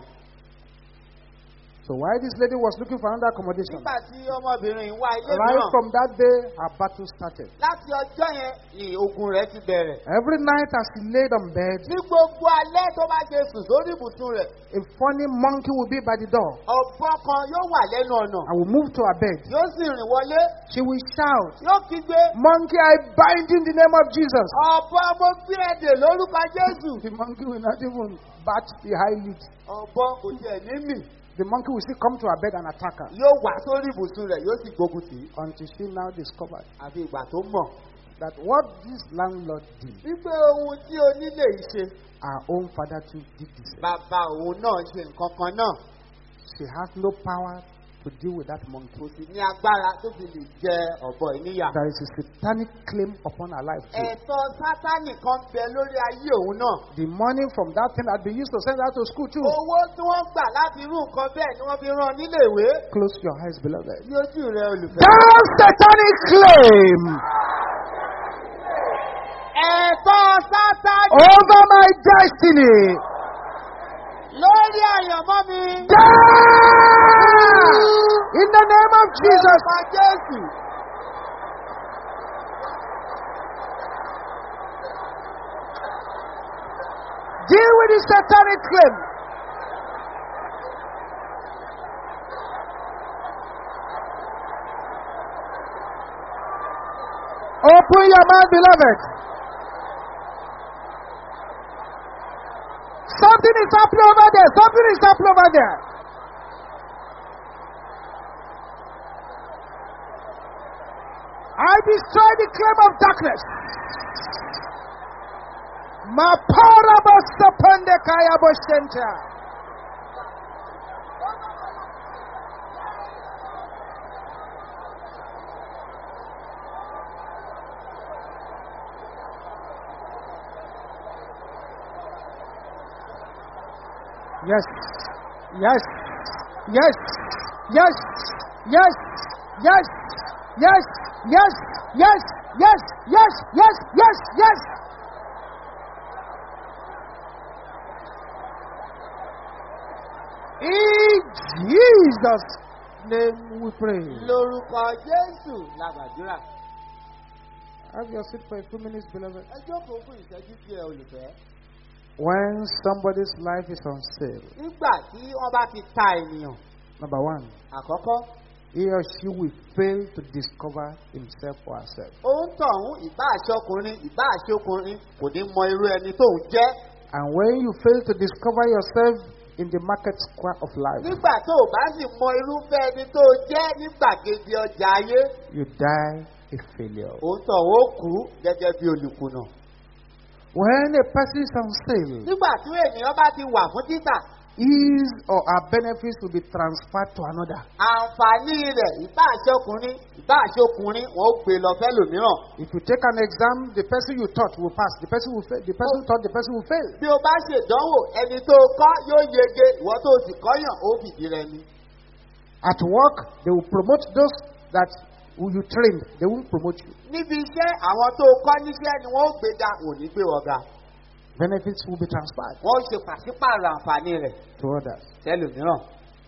So while this lady was looking for another accommodation, Nígbà tí ọmọbìnrin wá ilé right mìíràn. from that day, her battle started. Láti ọjọ́ yẹn ni ogun rẹ̀ ti bẹ̀rẹ̀. Every night as she laid on bed, Ní gbogbo alẹ́ tó bá ṣe sùn sórí ibùsùn rẹ̀. a funny monkey will be by the door Ọ̀bọ kan yóò wà lẹ́nu ọ̀nà. and will move to her bed. Yóò sì rìn wọlé. She will shout, Yóò kígbe. "Monkey, I bind in the name of Jesus." Ọ̀bọ mo gbé ẹ̀dẹ̀ lórúkọ Jésù. The monkey will not even bat the eyelid. Ọ̀bọ kò tiẹ̀ ní mì. The monkey will still come to her bed and attack her Yóò wà sórí ibùsùn rẹ̀ yóò sì gbógun tì í. until she now discovered Àfi ìgbà tó mọ̀. that what this landlord did, Wípé ohun tí onílé yìí ṣe. our own father too did the same. Bàbá òun náà ṣe nǹkan kan náà. She has no power to deal with that monkey. Kò sì ní agbára tó fi lè jẹ ọ̀bọ ìníyà. There is a satanic claim upon her life too. Ẹ̀tọ́ Sátánì kan bẹ lórí ayé òun náà. The money from that thing had been used to send her to school too. Owó tí wọ́n gbà láti irú nǹkan bẹ́ẹ̀ ni wọ́n fi rán nílé ìwé. Close your eyes, beloved. Ní ojú rẹ olùfẹ́. That satanic claim Ẹ̀tọ́ Sátánì over my destiny. lórí àyànmọ́ mi. Die! In the name of Jesus. Orúkọ Jésù. Deal with the satanic claim. Open your mouth, beloved. Something is happening over there. Something is happening over there. I destroy the claim of darkness. Mapara bastapande kaya boshenta. Yes, yes, yes, yes, yes, yes, yes, yes, yes, yes, yes, yes, yes, yes. In Jesus' name we pray. Lórúkọ Jésù la gbàdúrà. Have your seat for a few minutes, beloved. Ẹ jókòó fún ìṣẹ́jú díẹ̀ olùfẹ́. When somebody's life is on sale, Nígbà tí wọ́n bá ti ta ènìyàn, number one, àkọ́kọ́, he or she will fail to discover himself or herself. òun tọ̀hún ìbá àṣọkùnrin ìbá àṣọkùnrin kò ní mọ irú ẹni tó ń jẹ́. And when you fail to discover yourself in the market square of life, Nígbà tó o bá sì mọ irúfẹ́ ẹni tó jẹ́ ní gbàgede ọjà ayé, you die a failure. òun tọ̀hún ó kú gẹ́gẹ́ bí olùkùnà. When a person is on sale, Nígbà tí ènìyàn bá ti wà fún títà, his or her benefits will be transferred to another. àǹfààní rẹ̀ ìbá àṣọkùnrin ìbá àṣọkùnrin wọ́n ó gbé lọ fẹ́lòmíràn. If you take an exam, the person you thought will pass, the person will fail, the person who thought the person will fail. Bí o bá ṣèdánwò ẹni tó kọ́ yóò yege ìwọ tó sì kọ́yàn ó fìdí rẹ ni. At work, they will promote those that who you trained, they won't promote you. Níbi iṣẹ́ àwọn tó kọ́ níṣẹ́ ni wọ́n ó gbé ga òní gbé wọ́n ga. Benefits will be transferred Wọ́n ó ṣe pàṣípààrọ̀ àǹfààní rẹ̀ to others. fẹ́lòmíràn.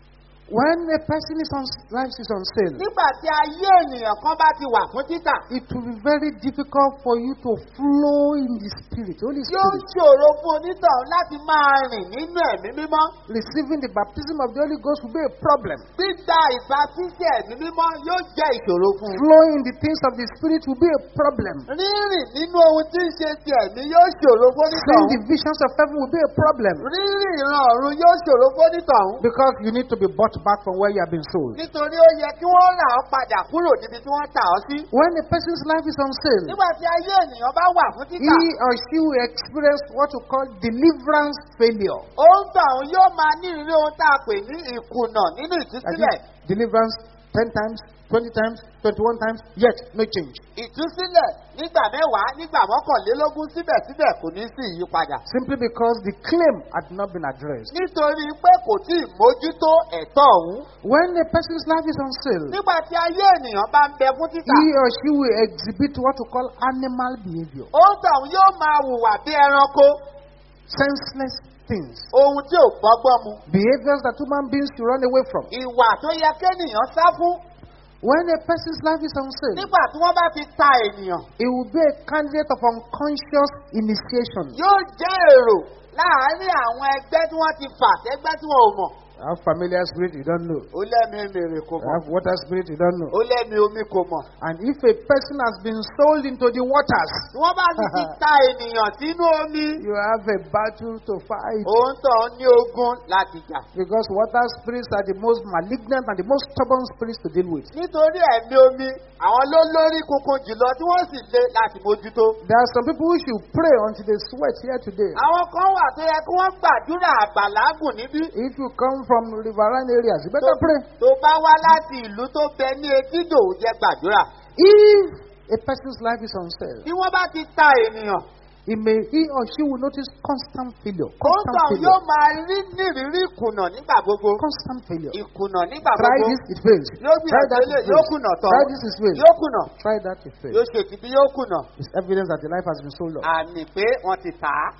When a person is on life is on sale, Nígbà tí ayé ènìyàn kan bá ti wà fún títà, it will be very difficult for you to flow in the Spirit, Holy yóò Spirit. ṣòro fún onítọ̀hún láti máa rìn nínú ẹ̀mí mímọ́. Receiving the baptism of the Holy Ghost will be a problem. Gbígba ìbátísí ẹ̀mí mímọ́ yóò jẹ́ ìṣòro fún un. Flowing in the things of the Spirit will be a problem. Rírìn nínú ohun tí ń ṣe ti ẹ̀mí yóò ṣòro fún Seeing onítọ̀hún. the visions of heaven will be a problem. Rírìn ìran ọ̀run yóò ṣòro fún onítọ̀hún. Because you need to be bought back from where you have been sold. Nítorí ó yẹ kí wọ́n rà ọ́ padà kúrò níbi tí wọ́n tà ọ́ sí. When a person's life is on sale, Nígbà tí ayé ènìyàn bá wà fún he títà, or she will experience what we call deliverance failure. òun tọ̀hún yóò máa ní ìrírí ohun tá a pè ní ìkùnà nínú That ìtúsílẹ̀. is deliverance ten times, twenty times, twenty-one times, yet no change. Ìtúsílẹ̀ nígbà mẹ́wàá nígbà mọ́kànlélógún síbẹ̀síbẹ̀ kò ní sí ìyípadà. Simply because the claim had not been addressed. Nítorí pé kò tí ì mójútó ẹ̀tọ́ ọ̀hún. When a person's life is on sale, Nígbà tí ayé ènìyàn bá ń bẹ fún títà, he or she will exhibit what we call animal behavior. òun tọ̀hún yóò máa hùwà bí ẹranko, Senseless things. ohun tí ò bọ́gbọ́n mu. Behaviors that human beings should run away from. Ìwà tó yẹ kéènìyàn sá fún. When a person's life is on sale, Nígbà tí wọ́n bá fi ta ènìyàn, it will be a candidate of unconscious initiation. yóò jẹ́ èrò láàárín àwọn ẹgbẹ́ tí wọ́n ti fà sẹ́gbẹ́ tí wọ́n ò mọ̀. I have familiar spirit you don't know. Ó lẹ́mi mèrè kò I mọ̀. have water spirit you don't know. Ó lẹ́mi omi kò mọ̀. And if a person has been sold into the waters, Tí wọ́n bá sì ti ta ènìyàn sínú omi, you have a battle to fight. òun tàn ní ogun láti jà. Because water spirits are the most malignant and the most stubborn spirits to deal with. Nítorí ẹ̀mí omi, àwọn ló lórí kunkun jùlọ tí wọ́n sì le láti mójútó. There are some people who should pray until they sweat here today. Àwọn kan wà tó yẹ kí wọ́n gbàdúrà àgbàlágùn níbí. If you come from riverine areas, you better pray. Tó bá wá láti ìlú tó bẹ ní etídò jẹ́ gbàdúrà. If a person's life is on sale, Bí wọ́n bá ti ta ènìyàn, he may he or she will notice constant failure. òun Constant tàn failure. yóò máa rí nírìírí ìkùnà nígbà gbogbo. Constant failure. Ìkùnà nígbà Try gbogbo. this, it fails. Yóò Try gbìyànjú that, ilé it yóò fails. kùnà tán. Try this, it fails. Yóò kùnà. Try that, it fails. Yóò ṣe tìbí yóò kùnà. It's evidence that the life has been sold off. Àmì pé wọ́n ti tà á.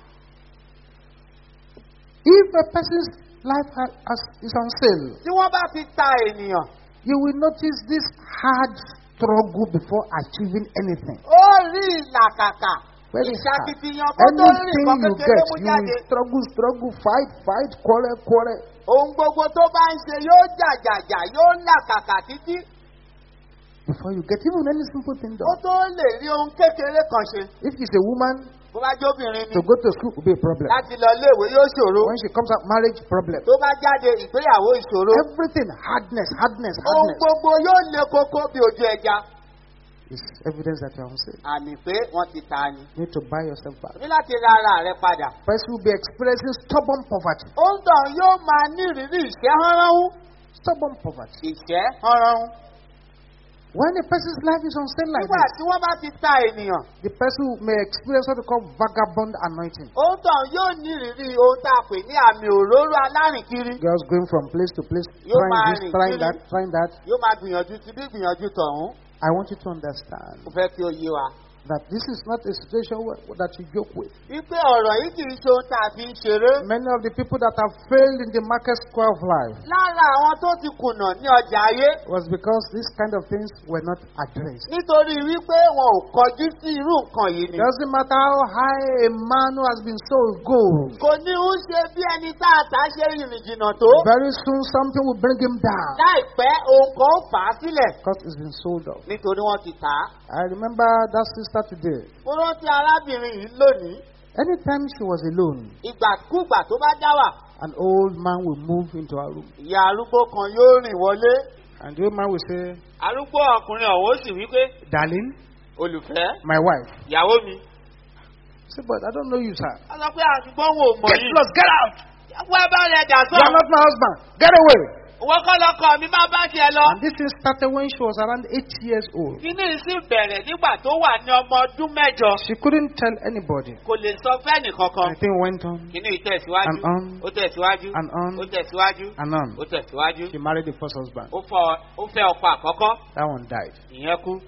If a person's life ha- has, is on sale, Tí wọ́n bá ti ta ènìyàn, you will notice this hard struggle before achieving anything. ó rí ìlàkàkà. Very hard. Ìṣàkìtìyàn kó tó rí Anything nǹkan you kékeré get, mú you jáde. will struggle, struggle, fight, fight, quarrel, quarrel. Ohun gbogbo tó bá ń ṣe yóò jàjàjà yóò làkàkà títí. before you get even any simple thing ó done. tó lè rí ohun kékeré kan ṣe. If it's a woman, bó bá jóbìnrin ni to go to school will be a problem. láti lọ iléèwé yóò ṣòro. When she comes out, marriage problem. tó bá jáde ìgbéyàwó ìṣòro. Everything, hardness, hardness, ohun hardness. gbogbo yóò le koko bí ojú ẹja. It's evidence that you are unsaved. àmì pé wọ́n ti ta ni. You need to buy yourself back. o ní láti ra ara rẹ padà. Person will be experiencing stubborn poverty. ó ń tàn yóò máa ní ìrírí ìṣẹ́ hánránhún. Stubborn poverty. ìṣẹ́ hánránhún. When a person's life is unstable like nígbà this, tí wọ́n bá ti ta ènìyàn. the person may experience what we call vagabond anointing. ó ń tàn yóò ní ìrírí ohun tá a pè ní àmì òróró alárìnkiri. Girls going from place to place, Yóò trying máa this, rìn trying kiri. that, trying that. yóò máa gbìyànjú ti bí gbìyànjú tọ̀hún. I want you to understand mo fẹ́ kí o yé wa. that this is not a situation where, that you joke with. wípé ọ̀rọ̀ yìí kì í ṣe ohun tá a fi ń ṣeré. Many of the people that have failed in the market square of life lára àwọn tó ti kùnà ní ọjà ayé. was because these kind of things were not addressed. nítorí wípé wọn ò kọjú sí irú nǹkan yìí ni. Doesn't matter how high a man who has been sold gold, kò ní ń ṣe bí ẹni tá a ta ṣe rìnrìn jìnnà tó. very soon something will bring him down láìpẹ́ ohun kan ó fà á sílẹ̀. because it's been sold off. nítorí wọ́n ti tà á. I remember that sister today. mo rántí arábìnrin yìí lónìí. Anytime she was alone, ìgbàkúgbà tó bá dá wà. an old man will move into her room. ìyá arúgbó kan yóò rìn wọlé. And the old man will say, arúgbó ọkùnrin ọ̀hún ó sì wí pé darling, olùfẹ́ my wife. ìyàwó mi. I said, but I don't know you, sir. a sọ pé àtúgbọ́n wo mọ̀ Get yìí. lost, get out. wọ́n bá rẹ̀ dà You are sọ. not my husband. Get away. wọ́n kọ́ lọ́kọ̀ mi má bá tiẹ̀ lọ. And this thing started when she was around eight years old. kíní sì bẹ̀rẹ̀ nígbà tó wà ní ọmọ ọdún mẹ́jọ. She couldn't tell anybody. kò lè sọ fẹ́ẹ̀nì kankan. The thing went on kíní ìtẹ̀síwájú. and on ó tẹ̀síwájú. and on ó tẹ̀síwájú. and on. ó tẹ̀síwájú. She married the first husband. ó fọ ó fẹ́ ọkọ àkọ́kọ́. That one died. ìyẹn kú.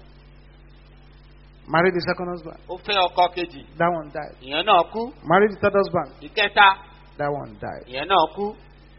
Married the second husband. ó fẹ́ ọkọ kejì. That one died. ìyẹn náà kú. Married the third husband. ìkẹta. That one died. ìyẹn náà kú.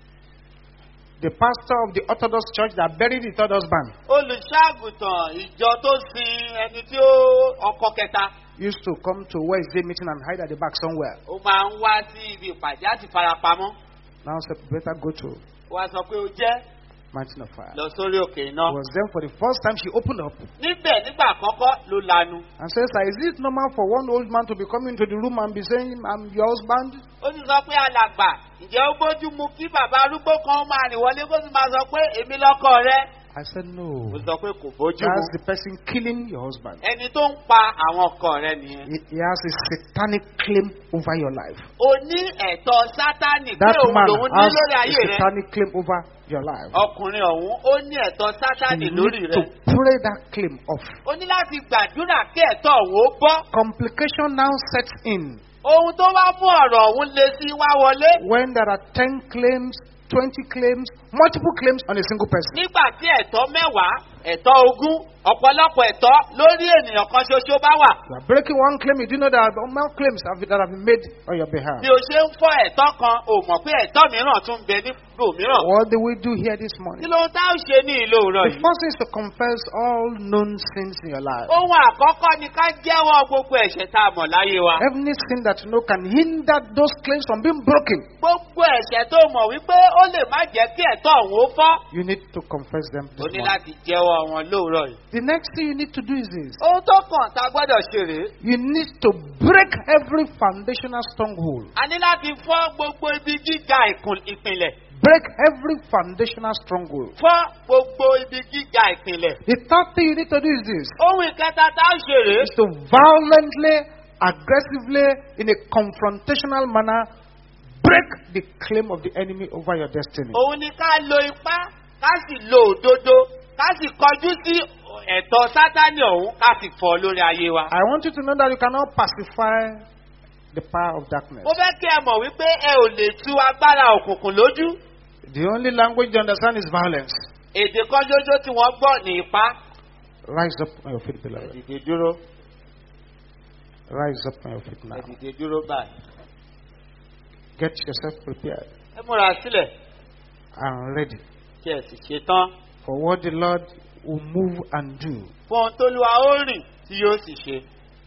The pastor of the Orthodox church that buried the third husband olùṣàgùtàn ìjọ tó sin ẹni tí ó ọkọ kẹta. used to come to Wednesday meeting and hide at the back somewhere. ó máa ń wá sí ibi ìpàdé àti farapamọ́. Now said, better go to wá sọ pé ó jẹ́ Mountain of Fire. lọ sórí òkè iná. It was then for the first time she opened up níbẹ̀ nígbà àkọ́kọ́ ló lanu. and says, is it normal for one old man to be coming into the room and be saying, I'm your husband? ó sì sọ pé alàgbà ǹjẹ́ ó bójú mu kí bàbá arúgbó kan máa rìn wọlé kó sì máa sọ pé èmi lọ́kọ rẹ. I said, no. ó sọ pé kò bójú mu. That's the person killing your husband. ẹni tó ń pa àwọn ọkọ rẹ nìyẹn. He, he has a satanic claim over your life. o ní ẹ̀tọ́ sátánì pé That òun man lòun ní has lórí a ayé rẹ. satanic claim over your life. ọkùnrin ọ̀hún ó ní ẹ̀tọ́ sátánì You lórí need rẹ. to pray that claim off. ó ní láti gbàdúrà kí ẹ̀tọ́ òun ó bọ́. Complication now sets in ohun tó wá mú ọ̀rọ̀ ọ̀hún le sí wá wọlé. when there are ten claims, twenty claims, multiple claims on a single person. nígbà tí ẹ̀tọ́ mẹ́wàá ẹ̀tọ́ ogún ọ̀pọ̀lọpọ̀ ẹ̀tọ́ lórí ènìyàn kan ṣoṣo bá wà. You are breaking one claim, you do know that more claims have been, that have been made on your behalf. bí o ṣe ń fọ́ ẹ̀tọ́ kan o mọ̀ pé ẹ̀tọ́ mìíràn tún bẹ nípò mìíràn. What do we do here this kí morning? ló ń tá ò ṣe ní ìlú òwúrọ̀ The yìí. first thing is to confess all known sins in your life. ohun àkọ́kọ́ ni ká jẹ́wọ́ gbogbo ẹ̀ṣẹ̀ tá a mọ̀ láyé wa. Every sin that you know can hinder those claims from being broken. gbogbo ẹ̀ṣẹ̀ tó mọ̀ wípé ó lè má jẹ́ kí ẹ̀tọ́ òun ó fọ́. You need to confess them o this ní morning. láti jẹ́wọ́ wọn lóòrọ̀ yìí. The next thing you need to do is this. ohun tó kàn tá a gbọ́dọ̀ ṣe rèé. You need to break every foundational stronghold. a ní láti fọ́ gbogbo ibi gíga ìkùn- ìpìlẹ̀. Break every foundational stronghold. fọ́ gbogbo ibi gíga ìpìlẹ̀. The third thing you need to do is this. ohun ìkẹta tá a ṣe rèé. Is to violently, aggressively, in a confrontational manner, break the claim of the enemy over your destiny. òun ni ká lo ipá ká sì lo òdodo ká sì kọjú sí ẹ̀tọ́ sátánì ọ̀hún ká sì fọ́ lórí ayé wa. I want you to know that you cannot pacify the power of darkness. mo fẹ́ kí ẹ mọ̀ wípé ẹ ò lè tú agbára òkùnkùn lójú. The only language you understand is violence. èdè kan ṣoṣo tí wọ́n gbọ́ ní ipá. Rise up on your feet, beloved. ẹ̀dìdè dúró Rise up on your feet now. ẹ̀dìdè dúró báyìí. Get yourself prepared ẹ múra sílẹ̀ and ready kí ẹ sì ṣe tán for what the Lord will move and do fún ohun tó lu ó rìn tí yóò sì ṣe.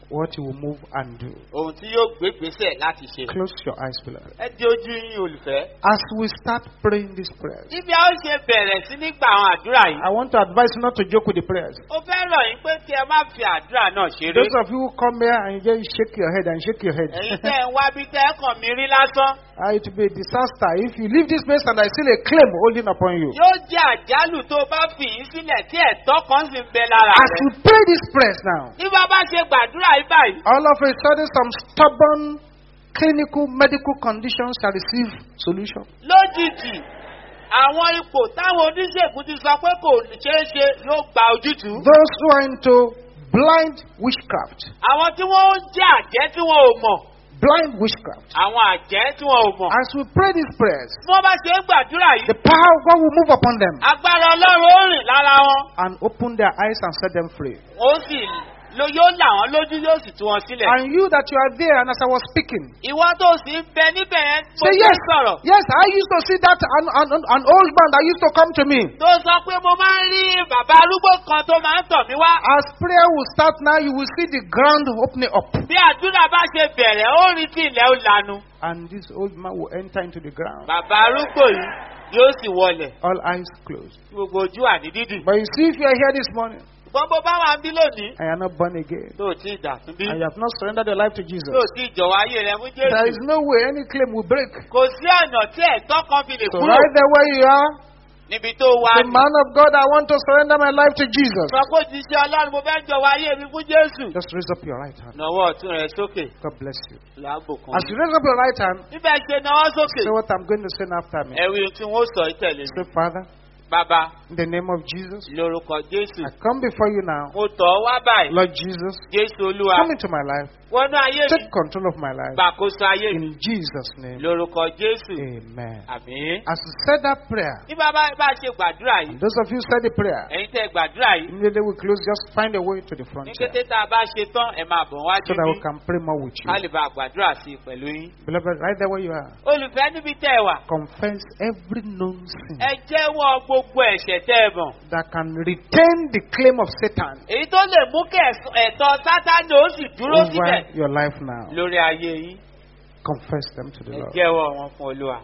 what He will move and do. ohun tí yóò gbé gbèsè láti ṣe. Close your eyes, beloved. ẹ di ojú yín olùfẹ́. As we start praying these prayers, níbi a ó ṣe bẹ̀rẹ̀ sí ní gba àwọn àdúrà yìí. I want to advise you not to joke with the prayers. ó fẹ́ rọ̀ yín pé kí ẹ má fi àdúrà náà ṣeré. Those of you who come here and you just shake your head and shake your head. ẹ̀yin tẹ́ ẹ̀ ń wá bí tẹ́ ẹ̀ kàn mí rí lásán. Ah, it will be a disaster if you leave this place and I still a claim holding upon you. yóò jẹ́ àjálù tó bá fi yín sílẹ̀ tí ẹ̀tọ́ kan sì ń bẹ lára As rẹ̀. we pray these prayers now, ní bá bá ṣe gbàdúrà yìí báyìí. all of a sudden some stubborn clinical medical conditions shall receive solution. lójijì àwọn ipò táwọn oníṣègùn ti sọ pé kò ṣeé ṣe yóò gba ojútùú. Those who are into blind witchcraft, àwọn tí wọ́n ń jẹ́ àjẹ́ tí wọn ò mọ̀. blind witchcraft. àwọn àjẹ́ tí wọn ò mọ̀. As we pray these prayers, bí wọ́n bá ṣe ń gbàdúrà yìí. the power of God will move upon them agbára ọlọ́run ó rìn lára wọn. and open their eyes and set them free. ó sì ló yóò là wọ́n lójú yóò sì tú wọn sílẹ̀. And you that you are there, and as I was speaking, ìwọ tó sì ń bẹ níbẹ̀ yẹn mo say fẹ́ yes, sọ̀rọ̀. yes, I used to see that an, an, an old man that used to come to me. tó sọ pé mo máa ń rí bàbá arúgbó kan tó máa ń tọ̀ mí wá. As prayer will start now, you will see the ground opening up. bí àdúrà bá ṣe bẹ̀rẹ̀ ó rí tí ilẹ̀ ó lanu. And this old man will enter into the ground. bàbá arúgbó yìí yóò sì wọlẹ̀. All eyes closed. gbogbo ojú àní dídì. But you see, if you are here this morning gbogbo bá wà ń bí lónìí. and you are not born again, tó o tí ì dà tún bí. and you have not surrendered your life to Jesus, tó o tí ì jọ̀wọ́ ayé rẹ mú there Jésù. is no way any claim will break. kò sí ọ̀nà tí ẹ̀tọ́ kan fi lè So kúrò. right there where you are, níbi tó wà the ní. man of God, I want to surrender my life to Jesus. sọ pé òjíṣẹ́ ọlọ́run mo fẹ́ jọ̀wọ́ ayé mi fún Jésù. Just raise up your right hand. nawọ́ ọ̀tún rẹ sókè. God bless you. làágbò kan. As you raise up your right hand, níbẹ̀ ṣe nawọ́ sókè. say what I'm going to say after me. ẹ̀wì tí wọ́n sọ ìtẹ̀lé mi. Say, Father, bàbá in the name of Jesus, lórúkọ Jésù. I come before you now. mo tọ̀ ọ́ wá báyìí. Lord Jesus, Jésù Olúwa. come into my life. wọnú ayé mi. Take control of my life. gbàkóso ayé mi. In Jesus' name, lórúkọ Jésù. amen. àmín. As you said that prayer, ní bàbá bá ṣe gbàdúrà yìí. and those of you who said the prayer, ẹ̀yin tẹ́ gbàdúrà yìí. immediately we close, just find a way to the ní frontier kété tá a bá ṣe tán ẹ máa bọ̀ wájú so that we bí. can pray more with you. ká lè bá gbàdúrà sí i pẹ̀lú yín. Beloved, right there where you are, olùfẹ́ níbi tẹ́ ẹ wà. confess every known sin ẹ jẹ́wọ́ gbogbo ẹ̀ṣẹ̀ tẹ́ ẹ mọ̀. that can retain the claim of Satan èyí tó lè mú kí ẹ̀sùn- ẹ̀tọ́ Sátánì ó sì dúró síbẹ̀ over your life now. lórí ayé yín. Confess them to the ẹ Lord. jẹ́wọ́ wọn fún Olúwa.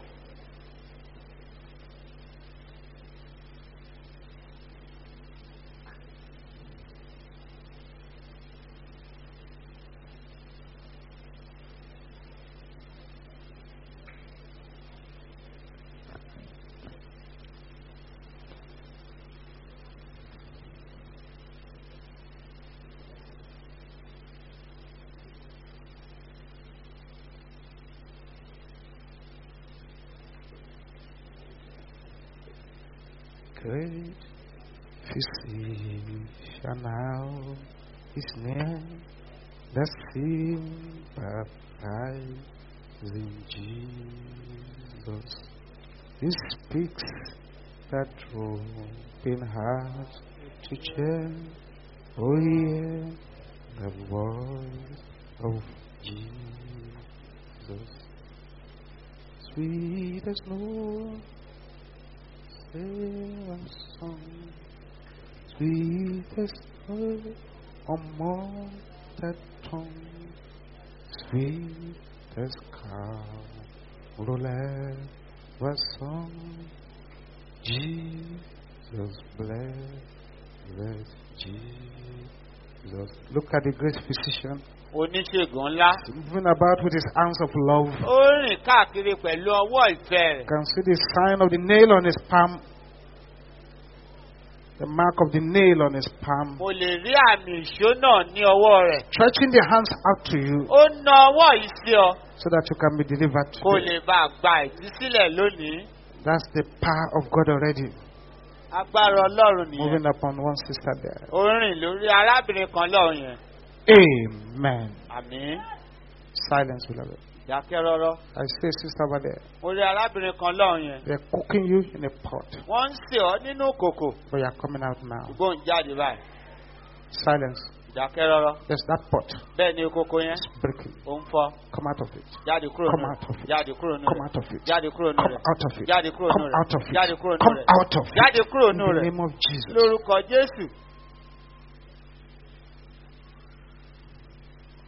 Great physician now is near, the sympathizing Jesus. He speaks that open heart to cheer. Oh, hear the voice of Jesus. Sweet as snow. Sing song, sweetest word among that tongue, sweetest carol ever sung. Jesus bless Jesus. Look at the great physician oníṣègùn ńlá. moving about with his hands of love. ó rìn káàkiri pẹ̀lú ọwọ́ ìfẹ́ rẹ̀. You can see the sign of the nail on his palm. The mark of the nail on his palm. mo lè rí àmì ìṣó náà ní ọwọ́ rẹ̀. Stretching the hands out to you ó na ọwọ́ yìí sí ọ. so that you can be delivered kó today. lè bá a gba ìtúsílẹ̀ lónìí. That's the power of God already agbára Ọlọ́run nìyẹn. moving upon one sister there. ó rìn lórí arábìnrin kan lọ́hùn yẹn. Amen. àmín. Silence, beloved. dákẹ́ rọ́rọ́. I see a sister over there. mo rí arábìnrin kan lọ́hùn yẹn. They're cooking you in a pot, wọ́n ń sè ọ́ nínú kòkò. but you are coming out now. ṣùgbọ́n ń jáde báyìí. Silence. dákẹ́ rọ́rọ́. There's that pot. bẹ́ẹ̀ ni kòkò yẹn. It's breaking. ó ń fọ́. Come out of it. jáde kúrò Come nù out of rẹ̀. it. jáde kúrò nù Come rẹ̀. out of it. jáde kúrò nù Come rẹ̀. out of it. jáde kúrò nù Come rẹ̀. out of it. jáde kúrò nù Come rẹ̀. out of it. jáde kúrò In nù the rẹ̀. name of Jesus. lórúkọ Jésù.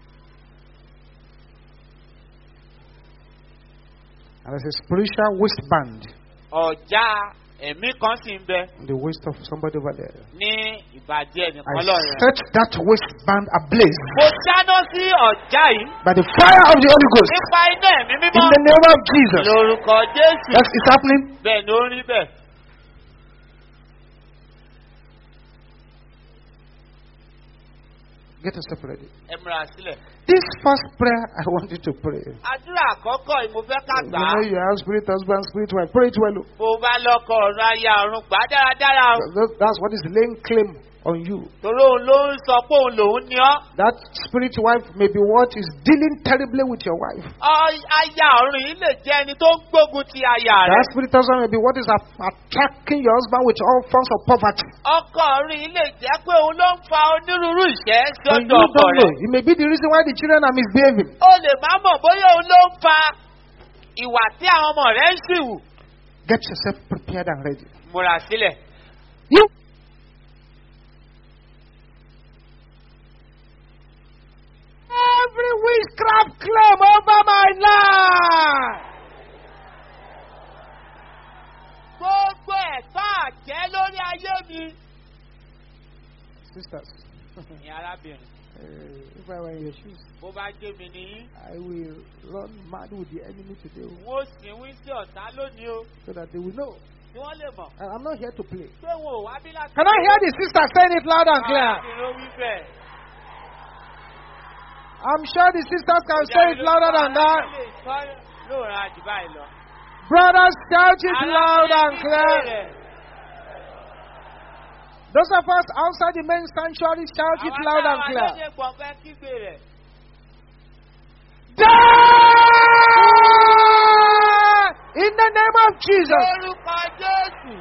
And there's a spiritual waistband ọ̀já ẹ̀mí kan sì ń bẹ in the waist of somebody over there. ní ìbàdí ẹnìkan I lọ́rẹ̀. set that waistband ablaze mo dáná sí ọ̀já yìí by the fire of the Holy Ghost. nípa iná ẹ̀mí In mímọ́ the name of Jesus. lórúkọ Jésù. Yes, it's happening. bẹ́ẹ̀ ni ó rí bẹ́ẹ̀. Get yourself ready. ẹ múra sílẹ̀. This first prayer I want you to pray. àdúrà àkọ́kọ́ yìí mo fẹ́ ká You gbà á. know you have spirit husband, spirit wife. Pray it well. bó o bá lọ́kọ ọ̀run ayé ọ̀run gbà á dáradára o. That- That's what is laying claim on you. torí òun ló ń sọ pé òun lòun ní ọ́. That spirit wife may be what is dealing terribly with your wife. Ọ- aya ọ̀run yìí lè jẹ́ ẹni tó ń gbógun ti aya rẹ̀. That spirit husband may be what is a- attacking your husband with all forms of poverty. ọkọ ọ̀run yìí lè jẹ́ pé òun ló ń fa onírúurú ìṣẹ́ sí And ọ̀dọ̀ you ọkọ don't know. rẹ̀. It may be the reason why the children are misbehaving. o lè má mọ̀ bóyá òun ló ń fa ìwà tí àwọn ọmọ rẹ̀ ń sì wù. Get yourself prepared and ready. múra sílẹ̀. You every witchcraft claim over my life. gbogbo ẹ̀tọ́ àjẹ́ lórí ayé mi. Sisters, ní arábìnrin uh, if I were in your shoes, bó bá jẹ́ mi nìyí I will run mad with the enemy today wọ́n ó sì wí sí ọ̀tá lónìí o so that they will know. kí wọ́n lè mọ̀ And I'm not here to play. pé wọn ò wá bí láti. Can I hear the sister saying it loud and clear? arábìnrin ló wí bẹ́ẹ̀. I'm sure the sisters can say it louder than that. lóòrán àjù báyìí lọ. Brothers, shout it loud and clear. Those of us outside the main sanctuary, shout it loud and clear. àwọn gbọ̀ngàn kígbe rẹ̀. Die! In the name of Jesus. lórúkọ Jésù.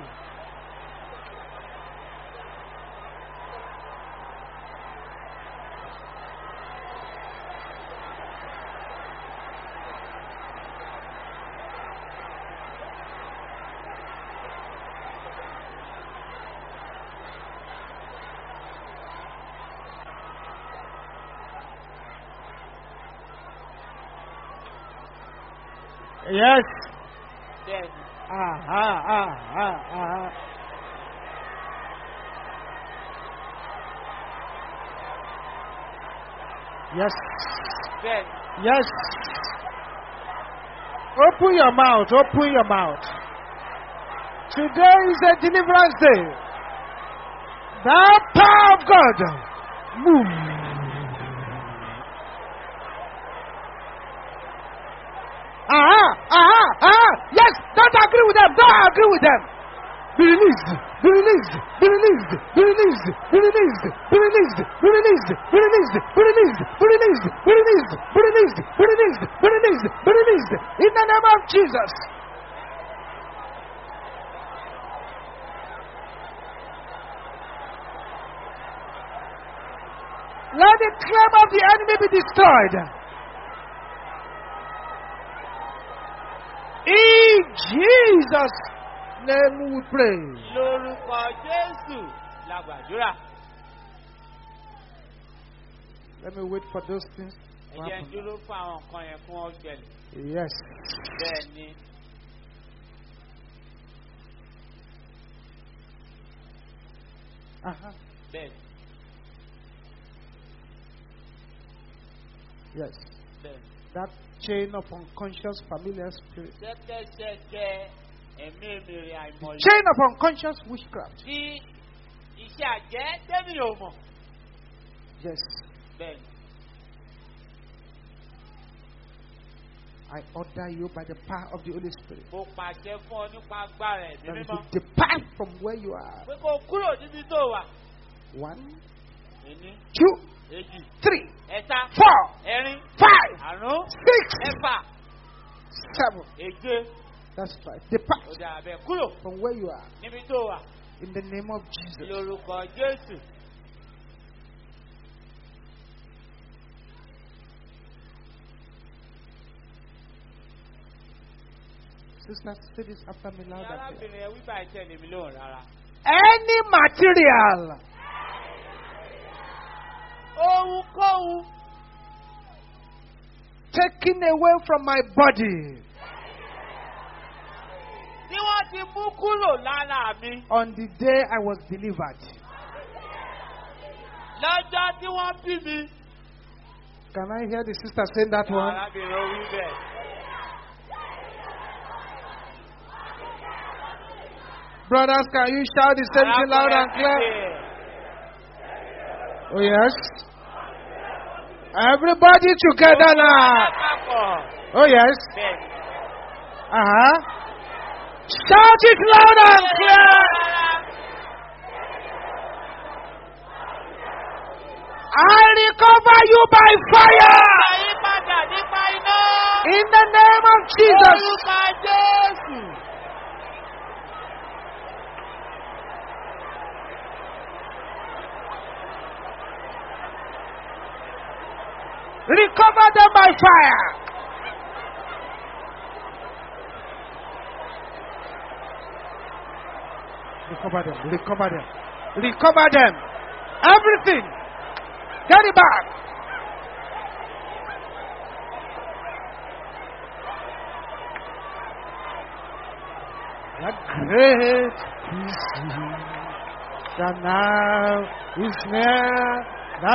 Yes. bẹ́ẹ̀ni. Ah, ah, ah, ah, ah. Yes. bẹ́ẹ̀ni. Yes. Open your mouth. Open your mouth. Today is a deliverance day. The power of God. Move. Aha, aha, aha. Yes, don't agree with them. Don't agree with them. Be released. Be released. Be released. Be released. Be released. Be released. Be released. Be released. Be released. Be released. Be released. Be released. Be released. Be released. Be released. In the name of Jesus. Let the claim of the enemy be destroyed. In Jesus' name we pray. lórúkọ Jésù la gbàdúrà. Let me wait for those things to ẹ jẹ́ ń happen. dúró fún àwọn nǹkan yẹn fún ọ̀gbẹ̀lẹ̀. Yes. bẹ́ẹ̀ni. Uh-huh. bẹ́ẹ̀ni. Yes. bẹ́ẹ̀ni. That chain of unconscious familiar spirit. ṣẹ́kẹ́ṣẹkẹ̀ ẹ̀mí èmèrè àìmọ̀lẹ́. Chain of unconscious witchcraft. tí iṣẹ́ àjẹ́ tẹ́mi ò mọ̀. Yes. bẹ́ẹ̀ni. I order you by the power of the Holy Spirit. mo pàṣẹ fún ọ nípa agbára ẹ̀mí That you mímọ́. depart from where you are. pé kó o kúrò níbi tó wà. One, èní. two, èjì. three, ẹ̀ta. four, ẹ̀rin. five, àrún. six, ẹ̀fà. seven. èje. That's right. Depart ó dà bẹ́ẹ̀ kúrò from where you are. níbi tó wà. In the name of Jesus. lórúkọ Jésù. Sisters, say this after me ní loud and clear. arábìnrin ẹ wípé àìtẹ́lẹ̀ mi lóhùn rárá. Any material ohunkóhun taken away from my body ti mú kúrò lára mi. on the day I was delivered. Lọ́jọ́ tí wọ́n bí mi. Can I hear the sister saying that one? Arábìnrin orí bẹ́ẹ̀. Brothers, can you shout the same thing loud and clear? Oh, yes. Everybody together now. Oh, yes. Uh huh. Shout it loud and clear. I recover you by fire. In the name of Jesus. Recover them by fire. Recover them. Recover them. Recover them. Everything. Get it back. The great peace that now is near, the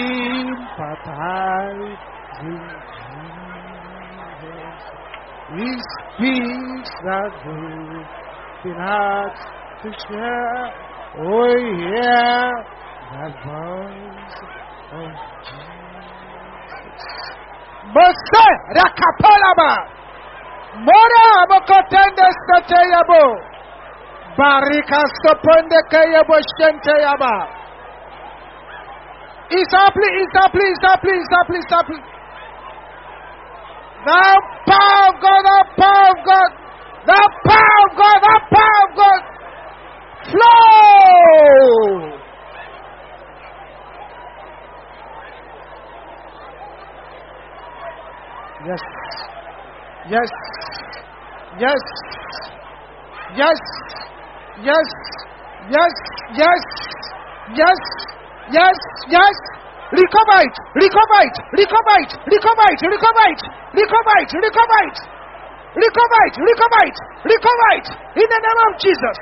sympathizing Jesus. He speaks that broken heart to share. Oh yeah, that voice of Jesus. Mose rakapalaba. Mora abokotende stateyabo. Barika soponde kayabo shenteyaba. Isapli, isapli, isapli, isapli, isapli. The power of God, the power of God, the power of God, the power of God. Flow. Yes. Yes. Yes. Yes. Yes. Yes. Yes. Yes. Yes. Yes. Recover it. Recover it. Recover it. Recover it. Recover it. Recover it. Recover it. Recover it. Recover it. Recover it. In the name of Jesus.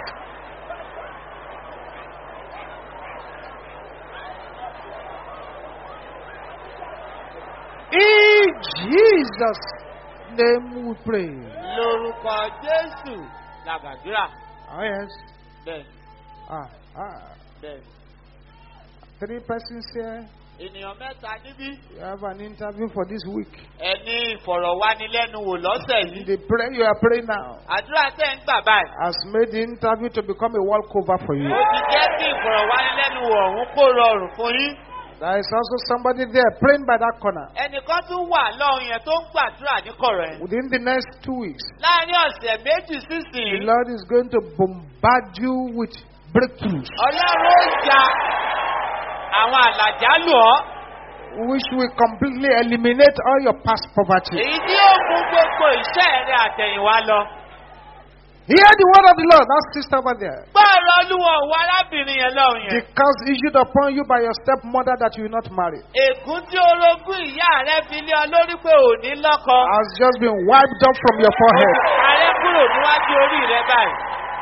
In Jesus' name we pray. Lórúkọ Jésù la gbàdúrà. Oh yes. Bẹ́ẹ̀. Ah, ah. Bẹ́ẹ̀. Three persons here. Ènìyàn mẹ́ta níbí. You have an interview for this week. Ẹ ní ìfọ̀rọ̀wánilẹ́nuwò lọ́sẹ̀ yìí. The prayer you are praying now Àdúrà tẹ̀ ń gbà báyìí. has made the interview to become a walkover for you. Ó ti jẹ́ kí ìfọ̀rọ̀wánilẹ́nuwò ọ̀hún kó rọrùn fún yín. There is also somebody there praying by that corner. Ẹnìkan tún wà lọ́hùn yẹn tó ń gbàdúrà ní kọ̀rọ̀ yẹn. Within the next two weeks, Láàárín ọ̀sẹ̀ méjì the sísìn. Lord is going to bombard you with breakthroughs, Ọlọ́run ó ja àwọn àlàjálù ọ́. which will completely eliminate all your past poverty. Èyí tí yóò mú gbogbo iṣẹ́ rẹ̀ àtẹ̀yìnwá lọ. Hear the word of the Lord, that sister over there. Gbọ́ ọ̀rọ̀ Olúwa òun arábìnrin yẹn lọ́hùn yẹn. The curse issued upon you by your stepmother that you will not marry Ègún tí orogún ìyá rẹ̀ fi lé ọ lórí pé ò ní lọ́kọ. has just been wiped off from your forehead. Ààrẹ kúrò níwájú orí rẹ̀ báyìí.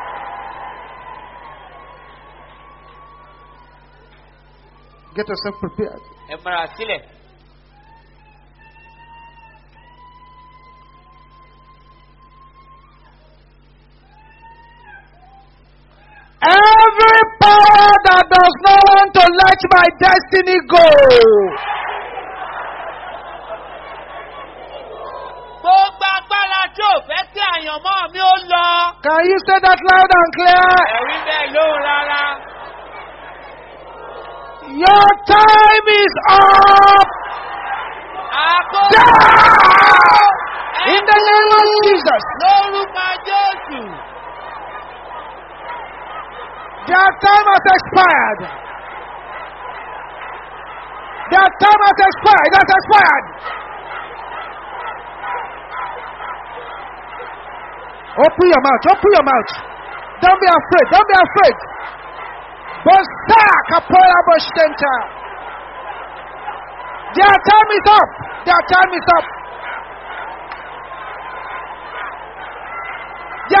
Get yourself prepared. Ẹ múra sílẹ̀. Every power that does not want to let my destiny go, Gbogbo agbára tí ò fẹ́ kí àyànmọ́ mi ó lọ. can you say that loud and clear? Ẹ̀rí bẹ́ẹ̀ lóhùn rárá. Your time is up. Àkókò. Down! In the name of Jesus. Lórúkọ Jésù. Their time has expired. Their time has expired. It has expired. Open your mouth. Open your mouth. Don't be afraid. Don't be afraid. Bosa kapola boshenta. Their time is up. Their time is up. Their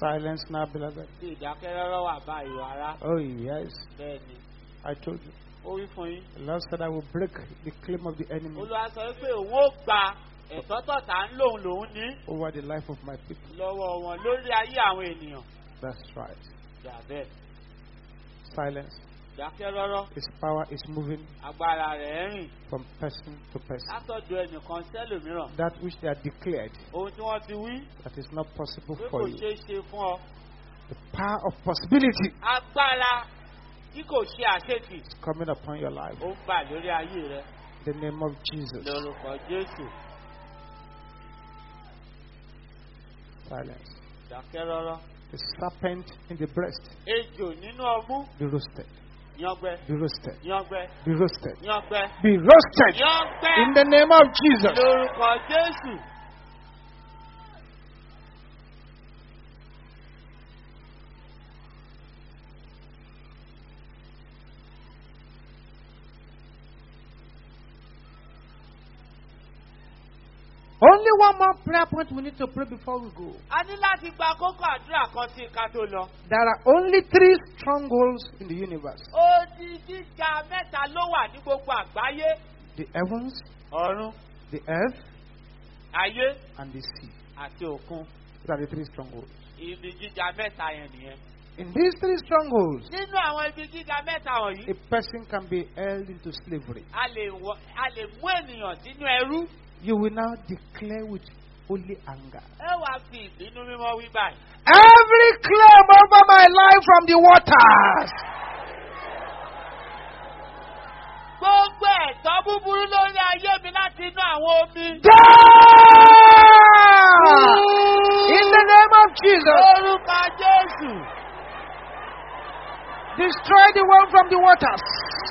Silence now, beloved. Tí ìdákẹ́rọ́rọ́ wà báyìí ará. Oh, yes. Bẹ́ẹ̀ni, I told you. ó wí fún yín. The Lord said, I will break the claim of the enemy Olúwa sọ wípé òun ó gba ẹ̀tọ́ tọ̀tà ń lòun lòun ní over the life of my people. lọ́wọ́ wọn lórí ayé àwọn ènìyàn. That's right. Jà bẹ́ẹ̀. Silence. Ìdákẹ́rọ́rọ́ His power is moving agbára rẹ̀ ń rìn from person to person. látọ̀dọ̀ ẹnìkan sẹ́lòmíràn. That which they are declared Ohun tí wọ́n ti wí that is not possible pé kò for you. ṣeé ṣe fún ọ. The power of possibility Agbára tí kò ṣe àṣetì is coming upon your life. ó ń bà lórí ayé rẹ In the name of Jesus. lórúkọ Jésù. Silence. Ìdákẹ́rọ́rọ́. The serpent in the breast, Ejò nínú ọmú. be roasted. Yángbẹ́. Be roasted. Yángbẹ́. Be roasted. Yángbẹ́. Be roasted. Yángbẹ́. In the name of Jesus. Lórúkọ Jésù. Only one more prayer point we need to pray before we go. A ní láti gba kókó àdúrà kan sí ká tó lọ. There are only three strongholds in the universe: Odi gíga mẹ́ta ló wà ní gbogbo àgbáyé. the heavens, Ọ̀run, the earth, ayé and the sea. àti òkun. These are the three strongholds. Ibi gíga mẹ́ta yẹn nìyẹn. In these three strongholds, Nínú àwọn ibi gíga mẹ́ta wọ̀nyí, a person can be held into slavery. a lè wọ- a lè mú ènìyàn sínú ẹrú. You will now declare with holy anger, Ẹ wá fi ìbínú mímọ́ wí báyìí. every claim over my life from the waters, Gbogbo ẹ̀tọ́ búburú lórí ayé mi láti inú àwọn omi. down! In the name of Jesus, Orúkọ Jésù. destroy the one from the waters.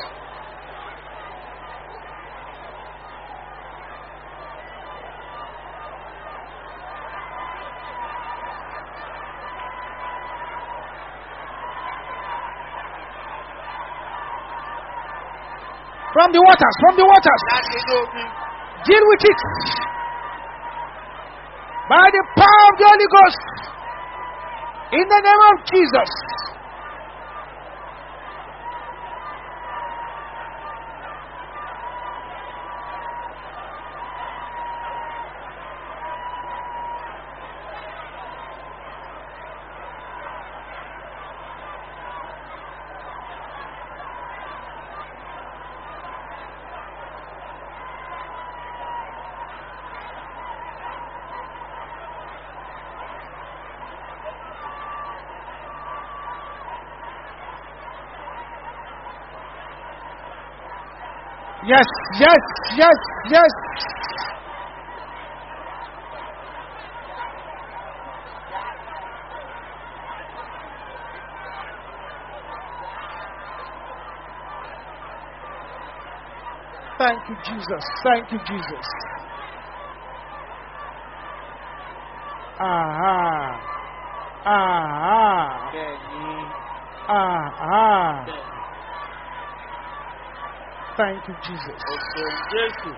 From the waters, from the waters. Láti inú omi. Deal with it. By the power of the Holy Ghost. In the name of Jesus. Yes, yes, yes, yes. Thank you, Jesus. Thank you, Jesus. Aha. Aha. Bẹ́ẹ̀ni. Aha. Bẹ́ẹ̀ni. Thank you, Jesus. Òkè Jésù.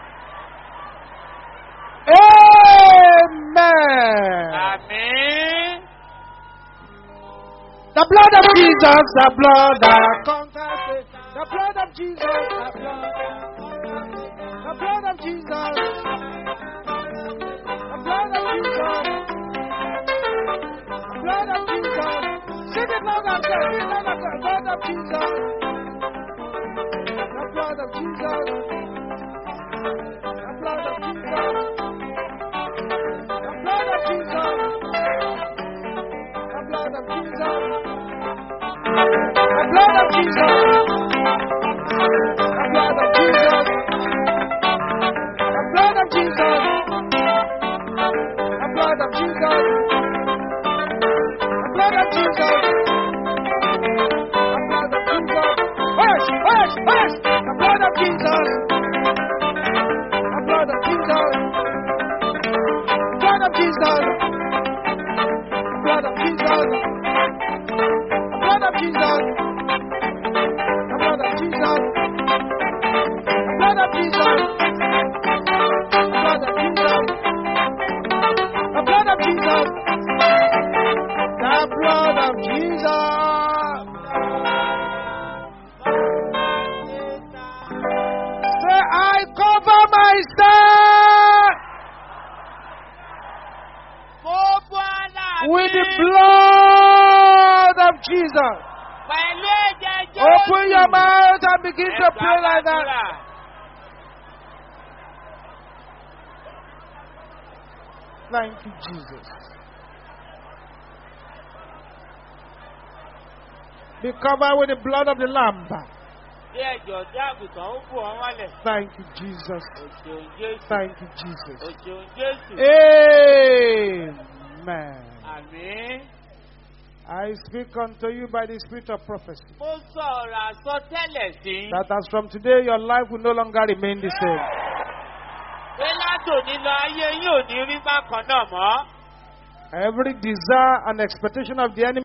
Amen. Àmín. The blood of Jesus, the blood that conquers it. The blood of Jesus, the blood. The blood of Jesus. The blood of Jesus. The blood of Jesus. Sing it loud and clear. Sing it loud and clear. Blood of Jesus. The blood of Jesus. The blood of Jesus. The blood of Jesus. The blood of Jesus. The blood of Jesus. The blood of Jesus. The blood of Jesus. The blood of Jesus. The blood of Jesus. The blood of Jesus. Hush, hush, hush. The blood of Jesus. The blood of Jesus. The blood of Jesus. The blood of Jesus. The blood of Jesus. The blood of Jesus. Jesus. Pẹ̀lú ẹ̀jẹ̀ Jésù. Open your mouth and begin to pray like that. Gbàdúrà. Thank you, Jesus. Be covered with the blood of the Lamb. Bí ẹ̀jọ̀ ọ̀dọ́ àgùntàn ó bù wọ́n mọ́lẹ̀. Thank you, Jesus. Òṣèlú Jésù. Thank you, Jesus. Òṣèlú Jésù. Amen. Àmín. I speak unto you by the spirit of prophecy Mo sọ̀rọ̀ àsọtẹ́lẹ̀ sí. that as from today your life will no longer remain the same. Pé látòní lọ ayé yín ò ní rí bákan náà mọ́. Every desire and expectation of the enemy